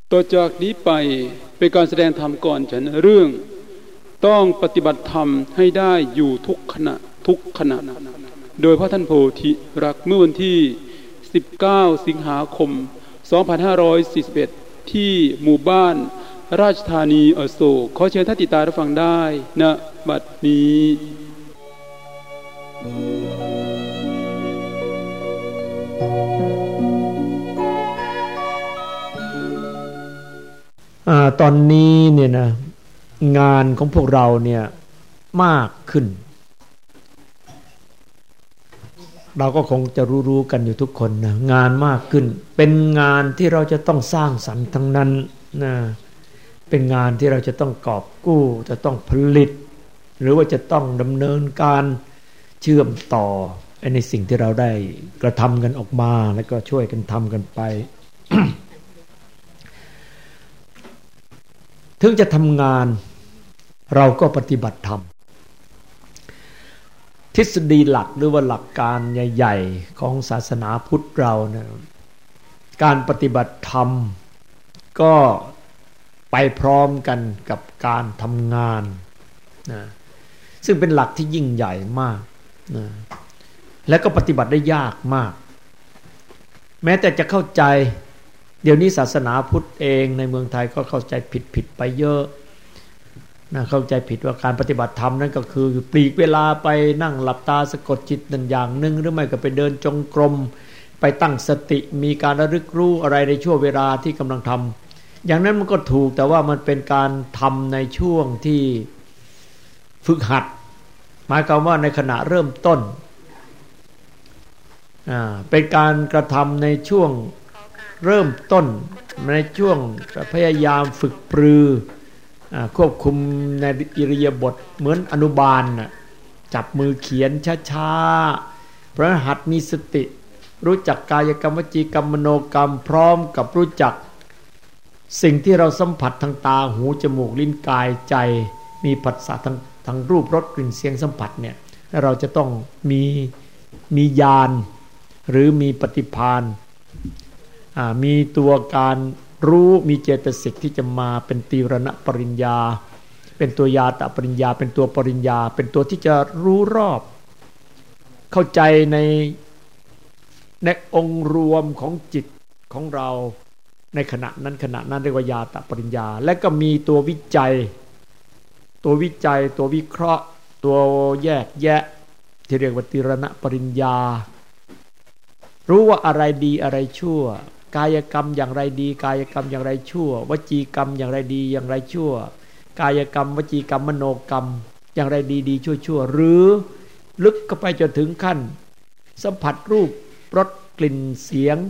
ต่อจากนี้ไปเป็นการแสดงธรรมก่อนฉันเรื่องต้องปฏิบัติธรรมให้ได้อยู่ทุกขณะโดยพระท่านโพธิรักษ์เมื่อวันที่19สิงหาคม2541ที่หมู่บ้านราชธานีอโศกขอเชิญท่านติดตามรับฟังได้ณบัดนี้ตอนนี้เนี่ยนะงานของพวกเราเนี่ยมากขึ้นเราก็คงจะรู้กันอยู่ทุกคนนะงานมากขึ้นเป็นงานที่เราจะต้องสร้างสรรค์ทั้งนั้นนะเป็นงานที่เราจะต้องกอบกู้จะต้องผลิตหรือว่าจะต้องดำเนินการเชื่อมต่อในสิ่งที่เราได้กระทำกันออกมาแล้วก็ช่วยกันทำกันไป ถึงจะทำงานเราก็ปฏิบัติธรรมทฤษฎีหลักหรือว่าหลักการใหญ่ๆของศาสนาพุทธเรานะการปฏิบัติธรรมก็ไปพร้อมกันกับการทำงานนะซึ่งเป็นหลักที่ยิ่งใหญ่มากนะและก็ปฏิบัติได้ยากมากแม้แต่จะเข้าใจเดี๋ยวนี้ศาสนาพุทธเองในเมืองไทยก็เข้าใจผิดไปเยอะนะเข้าใจผิดว่าการปฏิบัติธรรมนั้นก็คือปลีกเวลาไปนั่งหลับตาสะกดจิตนั่นอย่างหนึ่งหรือไม่ก็ไปเดินจงกรมไปตั้งสติมีการระลึกรู้อะไรในช่วงเวลาที่กำลังทำอย่างนั้นมันก็ถูกแต่ว่ามันเป็นการทำในช่วงที่ฝึกหัดหมายความว่าในขณะเริ่มต้นเป็นการกระทำในช่วงเริ่มต้นในช่วงพยายามฝึกปรือควบคุมในอิริยาบถเหมือนอนุบาลจับมือเขียนช้าๆเพราะหัดมีสติรู้จักกายกรรมวจีกรรมมโนกรรมพร้อมกับรู้จักสิ่งที่เราสัมผัสทางตาหูจมูกลิ้นกายใจมีผัสสะทางรูปรสกลิ่นเสียงสัมผัสเนี่ยเราจะต้องมีญาณหรือมีปฏิภาณมีตัวการรู้มีเจตสิกที่จะมาเป็นตีรณปริญญาเป็นตัวยาตปริญญาเป็นตัวปริญญาเป็นตัวที่จะรู้รอบเข้าใจในองค์รวมของจิตของเราในขณะนั้นเรียกว่ายาตปริญญาและก็มีตัววิจัยตัววิเคราะห์ตัวแยกแยะที่เรียกว่าตีรณปริญญารู้ว่าอะไรดีอะไรชั่วกายกรรมอย่างไรดีกายกรรมอย่างไรชั่ววจีกรรมอย่างไรดีอย่างไรชั่วกายกรรมวจีกรรมมโนกรรมอย่างไรดีชั่วหรือลึกเข้าไปจนถึงขั้นสัมผัสรูปรสกลิ่นเสียง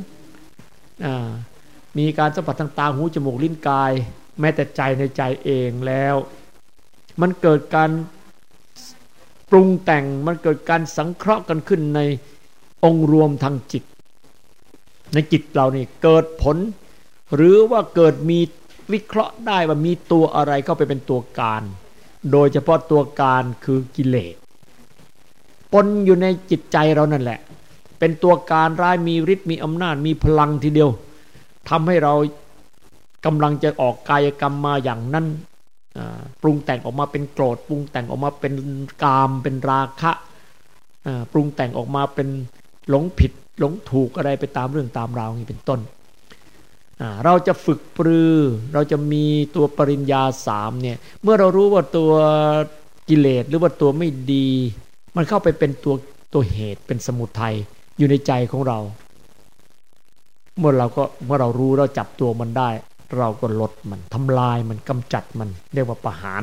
มีการสัมผัสทางตาหูจมูกลิ้นกายแม้แต่ใจในใจเองแล้วมันเกิดการปรุงแต่งมันเกิดการสังเคราะห์กันขึ้นในองค์รวมทางจิตในจิตเรานี่เกิดผลหรือว่าเกิดมีวิเคราะห์ได้ว่ามีตัวอะไรเข้าไปเป็นตัวการโดยเฉพาะตัวการคือกิเลสปนอยู่ในจิตใจเรานั่นแหละเป็นตัวการร้ายมีฤทธิ์มีอำนาจมีพลังทีเดียวทำให้เรากำลังจะออกกายกรรมมาอย่างนั้นปรุงแต่งออกมาเป็นโกรธปรุงแต่งออกมาเป็นกามเป็นราคะปรุงแต่งออกมาเป็นหลงผิดหลงถูกอะไรไปตามเรื่องตามราวนี้เป็นต้นเราจะฝึกปรือเราจะมีตัวปริญญา3เนี่ยเมื่อเรารู้ว่าตัวกิเลสหรือว่าตัวไม่ดีมันเข้าไปเป็นตัวเหตุเป็นสมุทัยอยู่ในใจของเราเมื่อเรารู้เราจับตัวมันได้เราก็ลดมันทำลายมันกำจัดมันเรียกว่าประหาร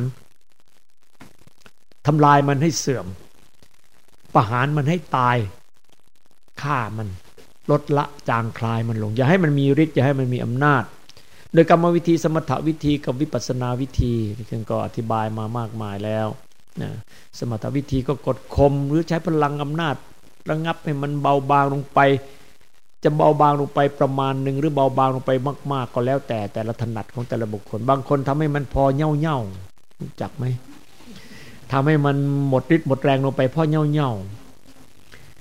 ทำลายมันให้เสื่อมประหารมันให้ตายฆ่ามันลดละจางคลายมันลงอย่าให้มันมีฤทธิ์อย่าให้มันมีอำนาจโดยกรรมวิธีสมถวิธีกับวิปัสสนาวิธีที่ก็อธิบายมามากมายแล้วนะสมถวิธีก็กดข่มหรือใช้พลังอำนาจระงับให้มันเบาบางลงไปจะเบาบางลงไปประมาณหนึ่งหรือเบาบางลงไปมากๆก็แล้วแต่ละถนัดของแต่ละบุคคลบางคนทำให้มันพอเน่ารู้จักไหมทำให้มันหมดฤทธิ์หมดแรงลงไปเพราะเน่า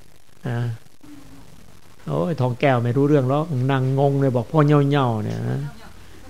โอ้ยทองแก้วไม่รู้เรื่องหรอกนั่งงงเลยบอกพ่อเน่าเนี่ย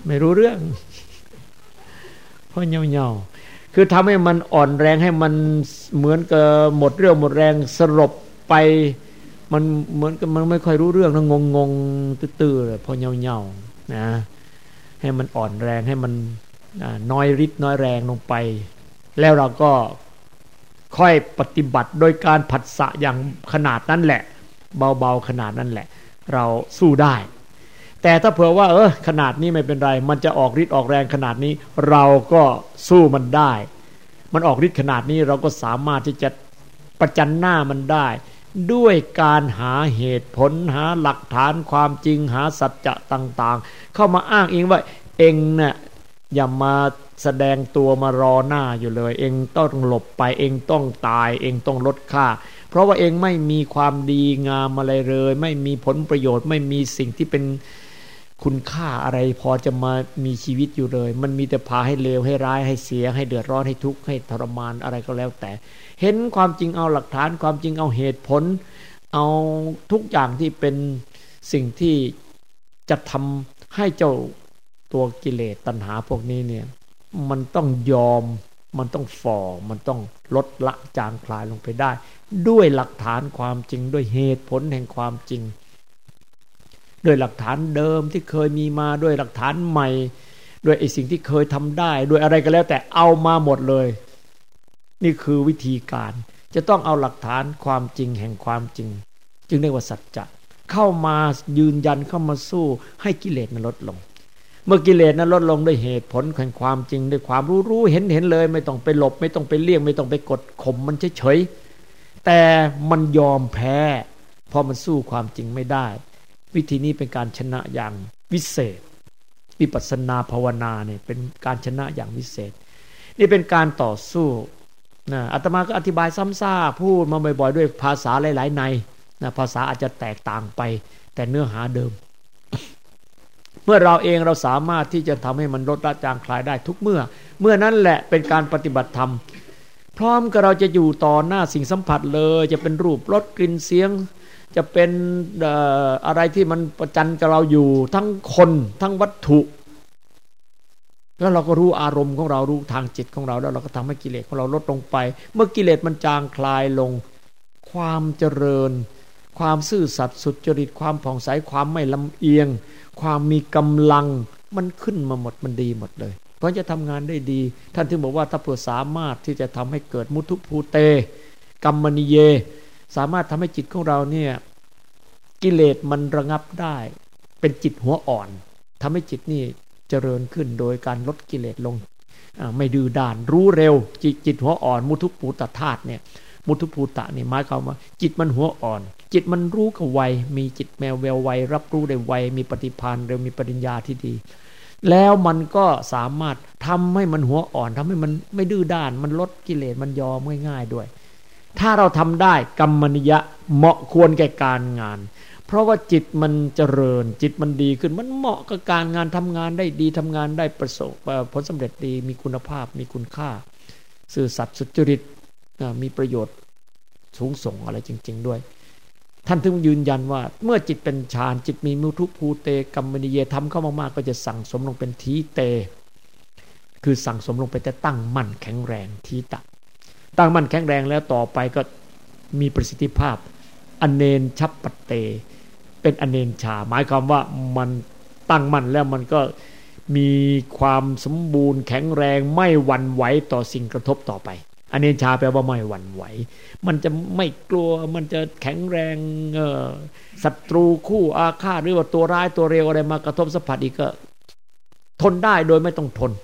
ไม่รู้เรื่องเพราะเหงาๆคือทำให้มันอ่อนแรงให้มันเหมือนกับหมดเรื่องหมดแรงสลบไปมันเหมือนกับมันไม่ค่อยรู้เรื่องนะงงๆตื้อๆเลยพอเหงาๆนะให้มันอ่อนแรงให้มันน้อยฤทธิ์น้อยแรงลงไปแล้วเราก็ค่อยปฏิบัติโดยการผัสสะอย่างขนาดนั้นแหละเบาๆขนาดนั้นแหละเราสู้ได้แต่ถ้าเผื่อว่าขนาดนี้ไม่เป็นไรมันจะออกฤทธิ์ออกแรงขนาดนี้เราก็สู้มันได้มันออกฤทธิ์ขนาดนี้เราก็สามารถที่จะประจันหน้ามันได้ด้วยการหาเหตุผลหาหลักฐานความจริงหาสัจจะต่างๆเข้ามาอ้างอิงว่าเองเนี่ยอย่ามาแสดงตัวมารอหน้าอยู่เลยเองต้องหลบไปเองต้องตายเองต้องลดค่าเพราะว่าเองไม่มีความดีงามอะไรเลยไม่มีผลประโยชน์ไม่มีสิ่งที่เป็นคุณค่าอะไรพอจะมามีชีวิตอยู่เลยมันมีแต่พาให้เลวให้ร้ายให้เสียให้เดือดร้อนให้ทุกข์ให้ทรมานอะไรก็แล้วแต่เห็นความจริงเอาหลักฐานความจริงเอาเหตุผลเอาทุกอย่างที่เป็นสิ่งที่จะทำให้เจ้าตัวกิเลสตัณหาพวกนี้เนี่ยมันต้องยอมมันต้องฝ่อมันต้องลดละจางคลายลงไปได้ด้วยหลักฐานความจริงด้วยเหตุผลแห่งความจริงด้วยหลักฐานเดิมที่เคยมีมาด้วยหลักฐานใหม่ด้วยไอ้สิ่งที่เคยทำได้ด้วยอะไรก็แล้วแต่เอามาหมดเลยนี่คือวิธีการจะต้องเอาหลักฐานความจริงแห่งความจริงจึงเรียกว่าสัจจะเข้ามายืนยันเข้ามาสู้ให้กิเลสมันลดลงเมื่อกิเลสนั้นลดลงด้วยเหตุผลแห่งความจริงด้วยความรู้เห็นเลยไม่ต้องไปหลบไม่ต้องไปเลี่ยงไม่ต้องไปกดข่มมันเฉยๆแต่มันยอมแพ้เพราะมันสู้ความจริงไม่ได้วิธีนี้เป็นการชนะอย่างวิเศษวิปัสสนาภาวนาเนี่ยเป็นการชนะอย่างวิเศษนี่เป็นการต่อสู้นะอาตมาก็อธิบายซ้ำซากพูดมาบ่อยๆด้วยภาษาหลายๆในนะภาษาอาจจะแตกต่างไปแต่เนื้อหาเดิม เมื่อเราเองเราสามารถที่จะทำให้มันลดละจางคลายได้ทุกเมื่อนั้นแหละเป็นการปฏิบัติธรรมพร้อมกับเราจะอยู่ต่อหน้าสิ่งสัมผัสเลยจะเป็นรูปรสกลิ่นเสียงจะเป็นอะไรที่มันประจันกับเราอยู่ทั้งคนทั้งวัตถุแล้วเราก็รู้อารมณ์ของเรารู้ทางจิตของเราแล้วเราก็ทำให้กิเลสของเราลดลงไปเมื่อกิเลสมันจางคลายลงความเจริญความซื่อสัตย์สุจริตความผ่องใสความไม่ลำเอียงความมีกำลังมันขึ้นมาหมดมันดีหมดเลยเพราะจะทำงานได้ดีท่านถึงบอกว่าถ้าเผื่อสามารถที่จะทำให้เกิดมุทุภูเตกัมมนิเยสามารถทำให้จิตของเราเนี่ยกิเลสมันระงับได้เป็นจิตหัวอ่อนทำให้จิตนี่เจริญขึ้นโดยการลดกิเลสลงไม่ดื้อด้านรู้เร็วจิตหัวอ่อนมุทุภูตธาตุเนี่ยมุทุภูตะนี่หมายความว่าจิตมันหัวอ่อนจิตมันรู้กับไวมีจิตแมวแววไวรับรู้ได้ไวมีปฏิภาณเร็วมีปริญญาที่ดีแล้วมันก็สามารถทำให้มันหัวอ่อนทำให้มันไม่ดื้อด้านมันลดกิเลสมันยอมง่ายๆด้วยถ้าเราทำได้กัมมนิยะเหมาะควรแก่การงานเพราะว่าจิตมันเจริญจิตมันดีขึ้นมันเหมาะกับการงานทำงานได้ดีทำงานได้ประสบผลสำเร็จดีมีคุณภาพมีคุณค่าซื่อสัตย์สุจริตมีประโยชน์สูงส่งอะไรจริงๆด้วยท่านถึงยืนยันว่าเมื่อจิตเป็นฌานจิตมีมุทุภูเตกัมมนิเยทำเข้ามากๆก็จะสั่งสมลงเป็นทีเตคือสั่งสมลงไปแต่ตั้งมั่นแข็งแรงทีตะตั้งมั่นแข็งแรงแล้วต่อไปก็มีประสิทธิภาพอเนนชัปปเตเป็นอเนนชาหมายความว่ามันตั้งมั่นแล้วมันก็มีความสมบูรณ์แข็งแรงไม่หวั่นไหวต่อสิ่งกระทบต่อไปอเนนชาแปลว่าไม่หวั่นไหวมันจะไม่กลัวมันจะแข็งแรงศัตรูคู่อาฆาตหรือว่าตัวร้ายตัวเร็วอะไรมากระทบสัมผัสอีกก็ทนได้โดยไม่ต้องทน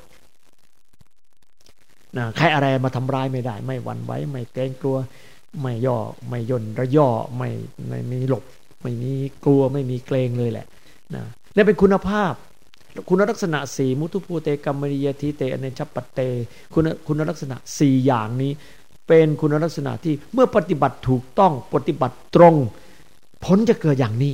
นะใครอะไรมาทำร้ายไม่ได้ไม่หวั่นไหวไม่เกรงกลัวไม่ย่อไม่ย่นระย่อไม่มีหลบไม่มีกลัวไม่มีเกรงเลยแหละนะนี่เป็นคุณภาพคุณลักษณะ4มุทุภูเตกัมมนิยทิเตอเนชัปปเตคุณลักษณะ4อย่างนี้เป็นคุณลักษณะที่เมื่อปฏิบัติถูกต้องปฏิบัติตรงผลจะเกิดอย่างนี้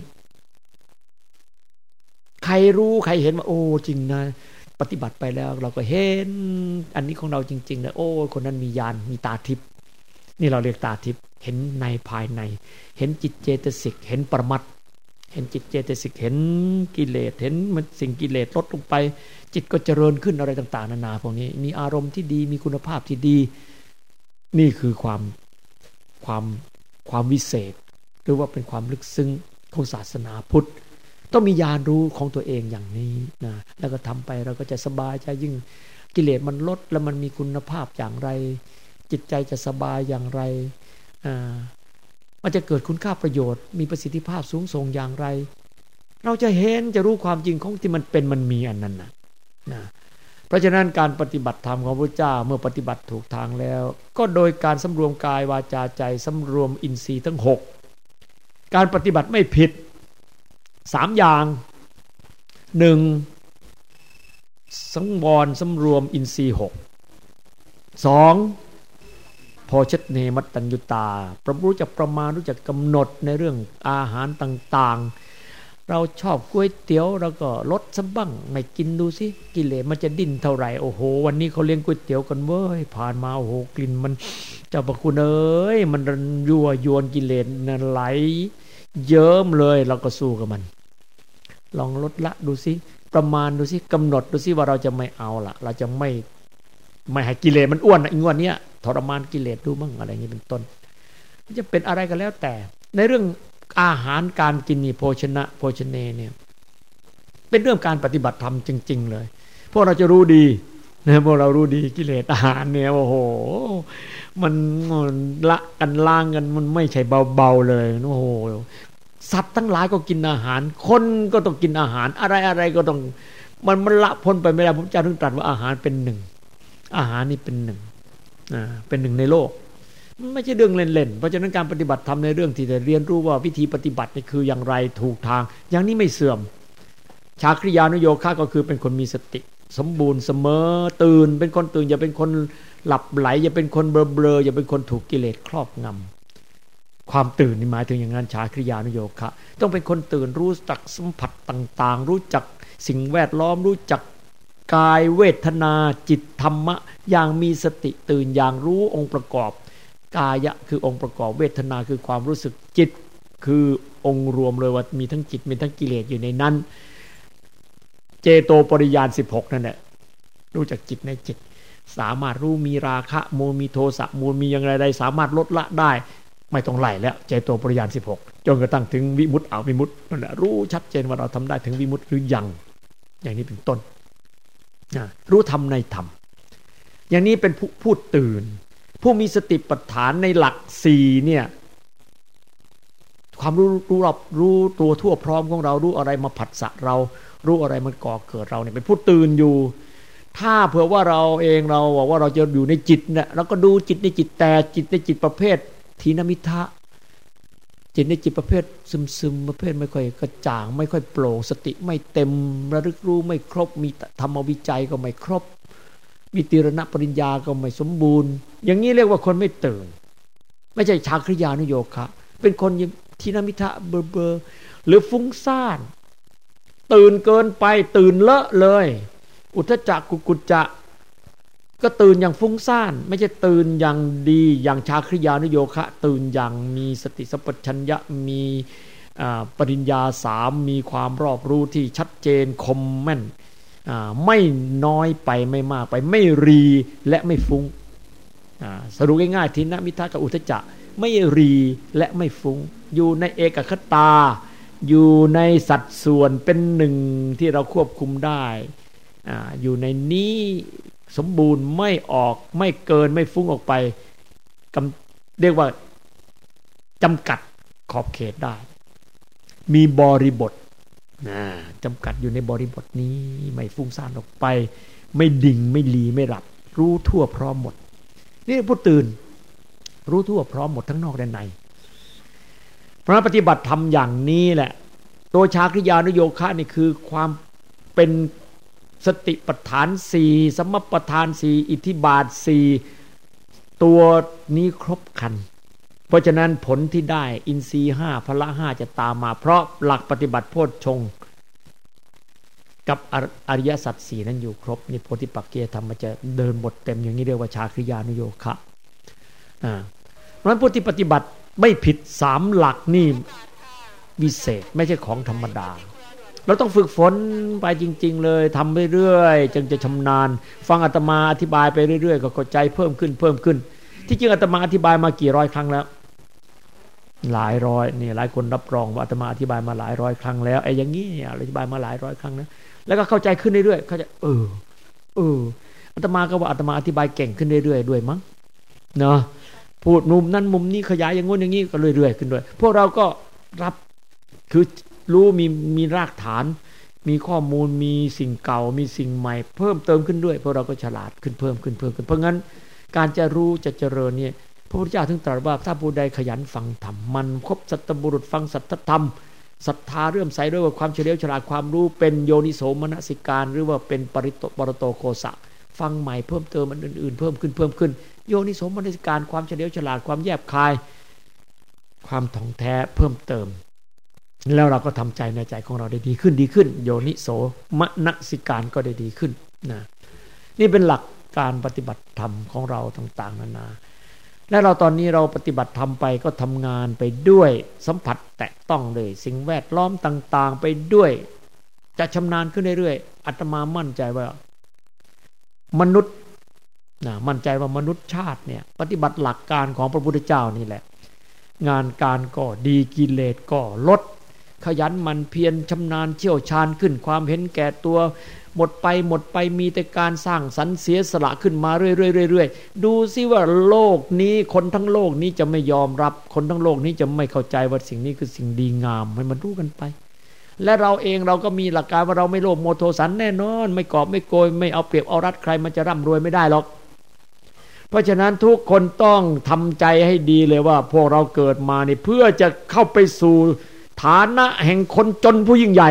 ใครรู้ใครเห็นว่าโอ้จริงนะปฏิบัติไปแล้วเราก็เห็นอันนี้ของเราจริงๆนะโอ้คนนั้นมีญาณมีตาทิพย์นี่เราเรียกตาทิพย์เห็นในภายในเห็นจิตเจตสิกเห็นปรมัตถ์เห็นจิตเจตสิกเห็นกิเลสเห็นมันสิ่งกิเลสลดลงไปจิตก็เจริญขึ้นอะไรต่างๆนานาพวกนี้มีอารมณ์ที่ดีมีคุณภาพที่ดีนี่คือความวิเศษหรือว่าเป็นความลึกซึ้งของศาสนาพุทธต้องมีญาณรู้ของตัวเองอย่างนี้นะแล้วก็ทำไปเราก็จะสบายใจยิ่งกิเลสมันลดแล้วมันมีคุณภาพอย่างไรจิตใจจะสบายอย่างไรมันจะเกิดคุณค่าประโยชน์มีประสิทธิภาพสูงส่งอย่างไรเราจะเห็นจะรู้ความจริงของที่มันเป็นมันมีอันนั้นนะเพราะฉะนั้นการปฏิบัติธรรมของพระเจ้าเมื่อปฏิบัติถูกทางแล้วก็โดยการสำรวมกายวาจาใจสำรวมอินทรีย์ทั้ง6การปฏิบัติไม่ผิด3อย่าง1สังวรสำรวมอินทรีย์6 2โภชเนมัตตัญญุตารู้จักประมาณรู้จักกำหนดในเรื่องอาหารต่างๆเราชอบก๋วยเตี๋ยวเราก็ลดซะบ้างไม่กินดูสิกิเลสมันจะดิ้นเท่าไหร่โอ้โหวันนี้เขาเลี้ยงก๋วยเตี๋ยวกันเว้ยผ่านมาโอ้โหกลิ่นมันเจ้าพระคุณเอ้ยมันยั่วยวนกิเลสนั่นไหลเยิ้มเลยเราก็สู้กับมันลองลดละดูสิประมาณดูสิกำหนดดูสิว่าเราจะไม่เอาละเราจะไม่ให้กิเลสมันอ้วนอีกวันเนี้ยทรมานกิเลสดูบ้างอะไรอย่างนี้เป็นต้นจะเป็นอะไรก็แล้วแต่ในเรื่องอาหารการกินนี่โภชเนเนี่ยเป็นเรื่องการปฏิบัติธรรมจริงๆเลยพวกเราจะรู้ดีนะพวกเรารู้ดีกิเลสอาหารเนี่ยโอ้โหมันละกันล้างกันมันไม่ใช่เบาๆเลยโอ้โหสัตว์ทั้งหลายก็กินอาหารคนก็ต้องกินอาหารอะไรก็ต้องมันละพ้นไปไม่ได้พระเจ้าถึงตรัสว่าอาหารเป็นหนึ่งอาหารนี่เป็นหนึ่งเป็นหนึ่งในโลกไม่ใช่เรื่องเล่นๆเพราะฉะนั้นการปฏิบัติธรรมในเรื่องที่จะเรียนรู้ว่าวิธีปฏิบัตินี่คืออย่างไรถูกทางอย่างนี้ไม่เสื่อมชาคริยานุโยคะก็คือเป็นคนมีสติสมบูรณ์เสมอตื่นเป็นคนตื่นอย่าเป็นคนหลับไหลอย่าเป็นคนเบลออย่าเป็นคนถูกกิเลสครอบงำความตื่นนี่หมายถึงอย่างนั้นชาคริยานุโยคะต้องเป็นคนตื่นรู้จักสัมผัสต่างๆรู้จักสิ่งแวดล้อมรู้จักกายเวทนาจิตธรรมะอย่างมีสติตื่นอย่างรู้องค์ประกอบกายะคือองค์ประกอบเวทนาคือความรู้สึกจิตคือองค์รวมเลยว่ามีทั้งจิตมีทั้งกิเลสอยู่ในนั้นเจโตปริญาณ16นั่นแหละรู้จักจิตในจิตสามารถรู้มีราคะโมมีโทสะโมมีอย่างไรใดสามารถลดละได้ไม่ต้องไล่แล้วเจโตปริญาณ16จนกระทั่งถึงวิมุตติวิมุตตินั่นแหละรู้ชัดเจนว่าเราทำได้ถึงวิมุตติหรือยังอย่างนี้เป็นต้นรู้ธรรมในธรรมอย่างนี้เป็นผู้ตื่นผู้มีสติปัฏฐานในหลัก4เนี่ยความรู้รอบรู้ตัวทั่วพร้อมของเรารู้อะไรมาผัสสะเรารู้อะไรมันก่อเกิดเราเนี่ยเป็นผู้ตื่นอยู่ถ้าเผื่อว่าเราเองเราบอกว่าเราจะอยู่ในจิตเนี่ยเราก็ดูจิตในจิตแต่จิตในจิตประเภททีนมิทะจิตในจิตประเภทซึมๆประเภทไม่ค่อยกระจ่างไม่ค่อยโปร่งสติไม่เต็มระลึกรู้ไม่ครบมีธรรมวิจัยก็ไม่ครบวิติรณปริญญาก็ไม่สมบูรณ์อย่างนี้เรียกว่าคนไม่ตื่นไม่ใช่ชาคริยานุโยคะเป็นคนทีนมิทะเบอร์หรือฟุ้งซ่านตื่นเกินไปตื่นเลอะเลยอุทธัจจะกุจจะก็ตื่นอย่างฟุ้งซ่านไม่ใช่ตื่นอย่างดีอย่างชาคริยานุโยคะตื่นอย่างมีสติสัมปชัญญะมีปริญญา3มีความรอบรู้ที่ชัดเจนคมแม่นไม่น้อยไปไม่มากไปไม่รีและไม่ฟุ้งสรุปง่ายๆทินมิทะกับอุทธัจจะไม่รีและไม่ฟุ้งอยู่ในเอกคตาอยู่ในสัดส่วนเป็นหนึ่งที่เราควบคุมได้อยู่ในนี้สมบูรณ์ไม่ออกไม่เกินไม่ฟุ้งออกไปเรียกว่าจำกัดขอบเขตได้มีบริบทจำกัดอยู่ในบริบทนี้ไม่ฟุ้งซ่านออกไปไม่ดิ่งไม่ลีไม่หลับรู้ทั่วพร้อมหมดนี่ผู้ตื่นรู้ทั่วพร้อมหมดทั้งนอกและในเพราะปฏิบัติธรรมอย่างนี้แหละตัวชาคริยานุโยคะนี่คือความเป็นสติปัฏฐาน4สัมมัปปทาน4อิทธิบาท4ตัวนี้ครบครันเพราะฉะนั้นผลที่ได้อินทรีย์5พละ5จะตามมาเพราะหลักปฏิบัติโพชฌงค์กับอริยสัจ4นั้นอยู่ครบนี่โพธิปักขิยธรรมมันจะเดินบทเต็มอย่างนี้เรียกว่าชาคริยานุโยคะเพราะฉะนั้นผู้ที่ปฏิบัติไม่ผิด3หลักนี่วิเศษไม่ใช่ของธรรมดาเราต้องฝึกฝนไปจริงๆเลยทำเรื่อยๆจึงจะชำนาญฟังอาตมาอธิบายไปเรื่อยๆก็เข้าใจเพิ่มขึ้นที่จริงอาตมาอธิบายมากี่ร้อยครั้งแล้วหลายร้อยนี่หลายคนรับรองว่าอาตมาอธิบายมาหลายร้อยครั้งแล้วไอ้อย่างนี้เนี่ยอธิบายมาหลายร้อยครั้งนะแล้วก็เข้าใจขึ้นเรื่อยๆเขาจะอาตมาก็ว่าอาตมาอธิบายเก่งขึ้นเรื่อยๆด้วยมั้งเนาะพูดมุมนั้นมุมนี้ขยายอย่างงู้นอย่างนี้ก็เรื่อยๆขึ้นด้วยพวกเราก็รับคือรู้มีรากฐานมีข้อมูลมีสิ่งเก่ามีสิ่งใหม่เพิ่มเติมขึ้นด้วยพวกเราก็ฉลาดขึ้นเพิ่มขึ้นเพราะงั้นการจะรู้จะเจริญเนี่ยพระพุทธเจ้าถึงตรัสว่าถ้าผู้ใดขยันฟังธรรมมันคบสัตบุรุษฟังสัทธธรรมศรัทธาเรื่อมใสด้วยความเฉลียวฉลาดความรู้เป็นโยนิโสมนสิการหรือว่าเป็นปรโตโคสะฟังใหม่เพิ่มเติมอันอื่นๆเพิ่มขึ้นโยนิโสมนสิการความเฉลียวฉลาดความแยบคายความถ่องแท้เพิ่มเติมแล้วเราก็ทำใจในใจของเราได้ดีขึ้นโยนิโสมนสิการก็ได้ดีขึ้นนะนี่เป็นหลักการปฏิบัติธรรมของเราต่างๆนานาและเราตอนนี้เราปฏิบัติธรรมไปก็ทำงานไปด้วยสัมผัสแตะต้องเลยสิ่งแวดล้อมต่างๆไปด้วยจะชำนาญขึ้นเรื่อยๆอาตมามั่นใจว่ามนุษย์มั่นใจว่ามนุษย์ชาติเนี่ยปฏิบัติหลักการของพระพุทธเจ้านี่แหละงานการก็ดีกิเลสก็ลดขยันมันเพียรชำนาญเชี่ยวชาญขึ้นความเห็นแก่ตัวหมดไปมีแต่การสร้างสรรค์เสียสละขึ้นมาเรื่อยๆดูซิว่าโลกนี้คนทั้งโลกนี้จะไม่ยอมรับคนทั้งโลกนี้จะไม่เข้าใจว่าสิ่งนี้คือสิ่งดีงามให้มันรู้กันไปและเราเองเราก็มีหลักการว่าเราไม่โลภโมโทสันแน่นอนไม่กอบไม่โกยไม่เอาเปรียบเอารัดใครมันจะร่ำรวยไม่ได้หรอกเพราะฉะนั้นทุกคนต้องทำใจให้ดีเลยว่าพวกเราเกิดมานี่เพื่อจะเข้าไปสู่ฐานะแห่งคนจนผู้ยิ่งใหญ่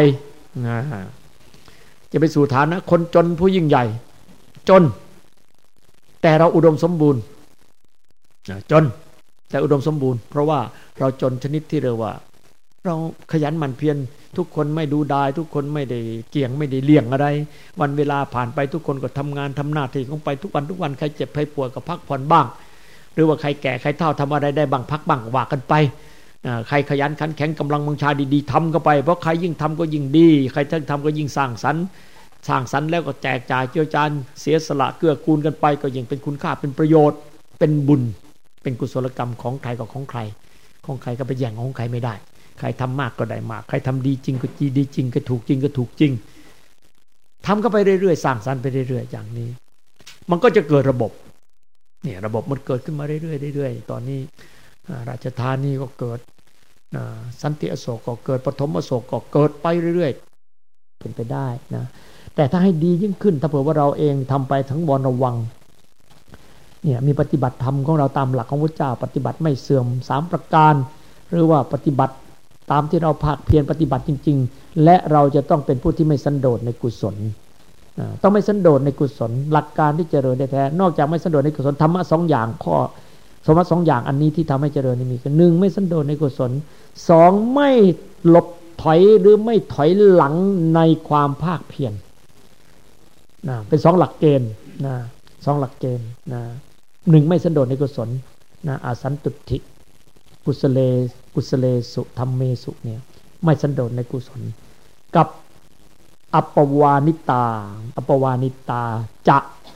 จะไปสู่ฐานะคนจนผู้ยิ่งใหญ่จนแต่เราอุดมสมบูรณ์จนแต่อุดมสมบูรณ์เพราะว่าเราจนชนิดที่เรียกว่าเราขยันหมั่นเพียรทุกคนไม่ดูดายทุกคนไม่ได้เกี่ยงไม่ได้เลี่ยงอะไรวันเวลาผ่านไปทุกคนก็ทำงานทำหน้าที่ของไปทุกวันใครเจ็บใครป่วยก็พักผ่อนบ้างหรือว่าใครแก่ใครเฒ่าทำอะไรได้บ้างพักบ้างว่ากันไปใครขยันขันแข็งกำลังวังชาดีๆทำก็ไปเพราะใครยิ่งทำก็ยิ่งดีใครทำก็ยิ่งสร้างสรรค์แล้วก็แจกจ่ายเจียวจานเสียสละเกื้อกูลกันไปก็ยิ่งเป็นคุณค่าเป็นประโยชน์เป็นบุญเป็นกุศลกรรมของใครกับของใครก็ไปแย่งของใครไม่ได้ใครทำมากก็ได้มากใครทำดีจริงก็ดีจริงก็ถูกจริงก็ถูกจริงทำก็ไปเรื่อยๆสร้างสรรค์ไปเรื่อยๆอย่างนี้มันก็จะเกิดระบบเนี่ยระบบมันเกิดขึ้นมาเรื่อยๆตอนนี้ราชธานีก็เกิดสันติอโศกก็เกิดปฐมอโศกก็เกิดไปเรื่อยๆเป็นไปได้นะแต่ถ้าให้ดียิ่งขึ้นถ้าเผื่อว่าเราเองทำไปทั้งวรระวังเนี่ยมีปฏิบัติธรรมของเราตามหลักของพระเจ้าปฏิบัติไม่เสื่อม3ประการหรือว่าปฏิบัติตามที่เราภาคเพียรปฏิบัติจริงๆและเราจะต้องเป็นผู้ที่ไม่สันโดษในกุศลต้องไม่สันโดษในกุศลหลักการที่เจริญได้แท้นอกจากไม่สันโดษในกุศลธรรมะ2อย่างข้อสมมติ2อย่างอันนี้ที่ทำให้เจริญนี่มีคือ1ไม่สันโดษในกุศล2ไม่หลบถอยหรือไม่ถอยหลังในความภาคเพียรเป็น2หลักเกณฑ์นะ2หลักเกณฑ์นะ1ไม่สันโดษในกุศลนะอาสันตุติกุศเลสุธรรมเมสุเนี่ยไม่สันโดษในกุศลกับอัปปวานิตาจะปวานิตาจะ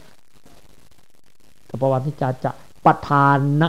ปทานะ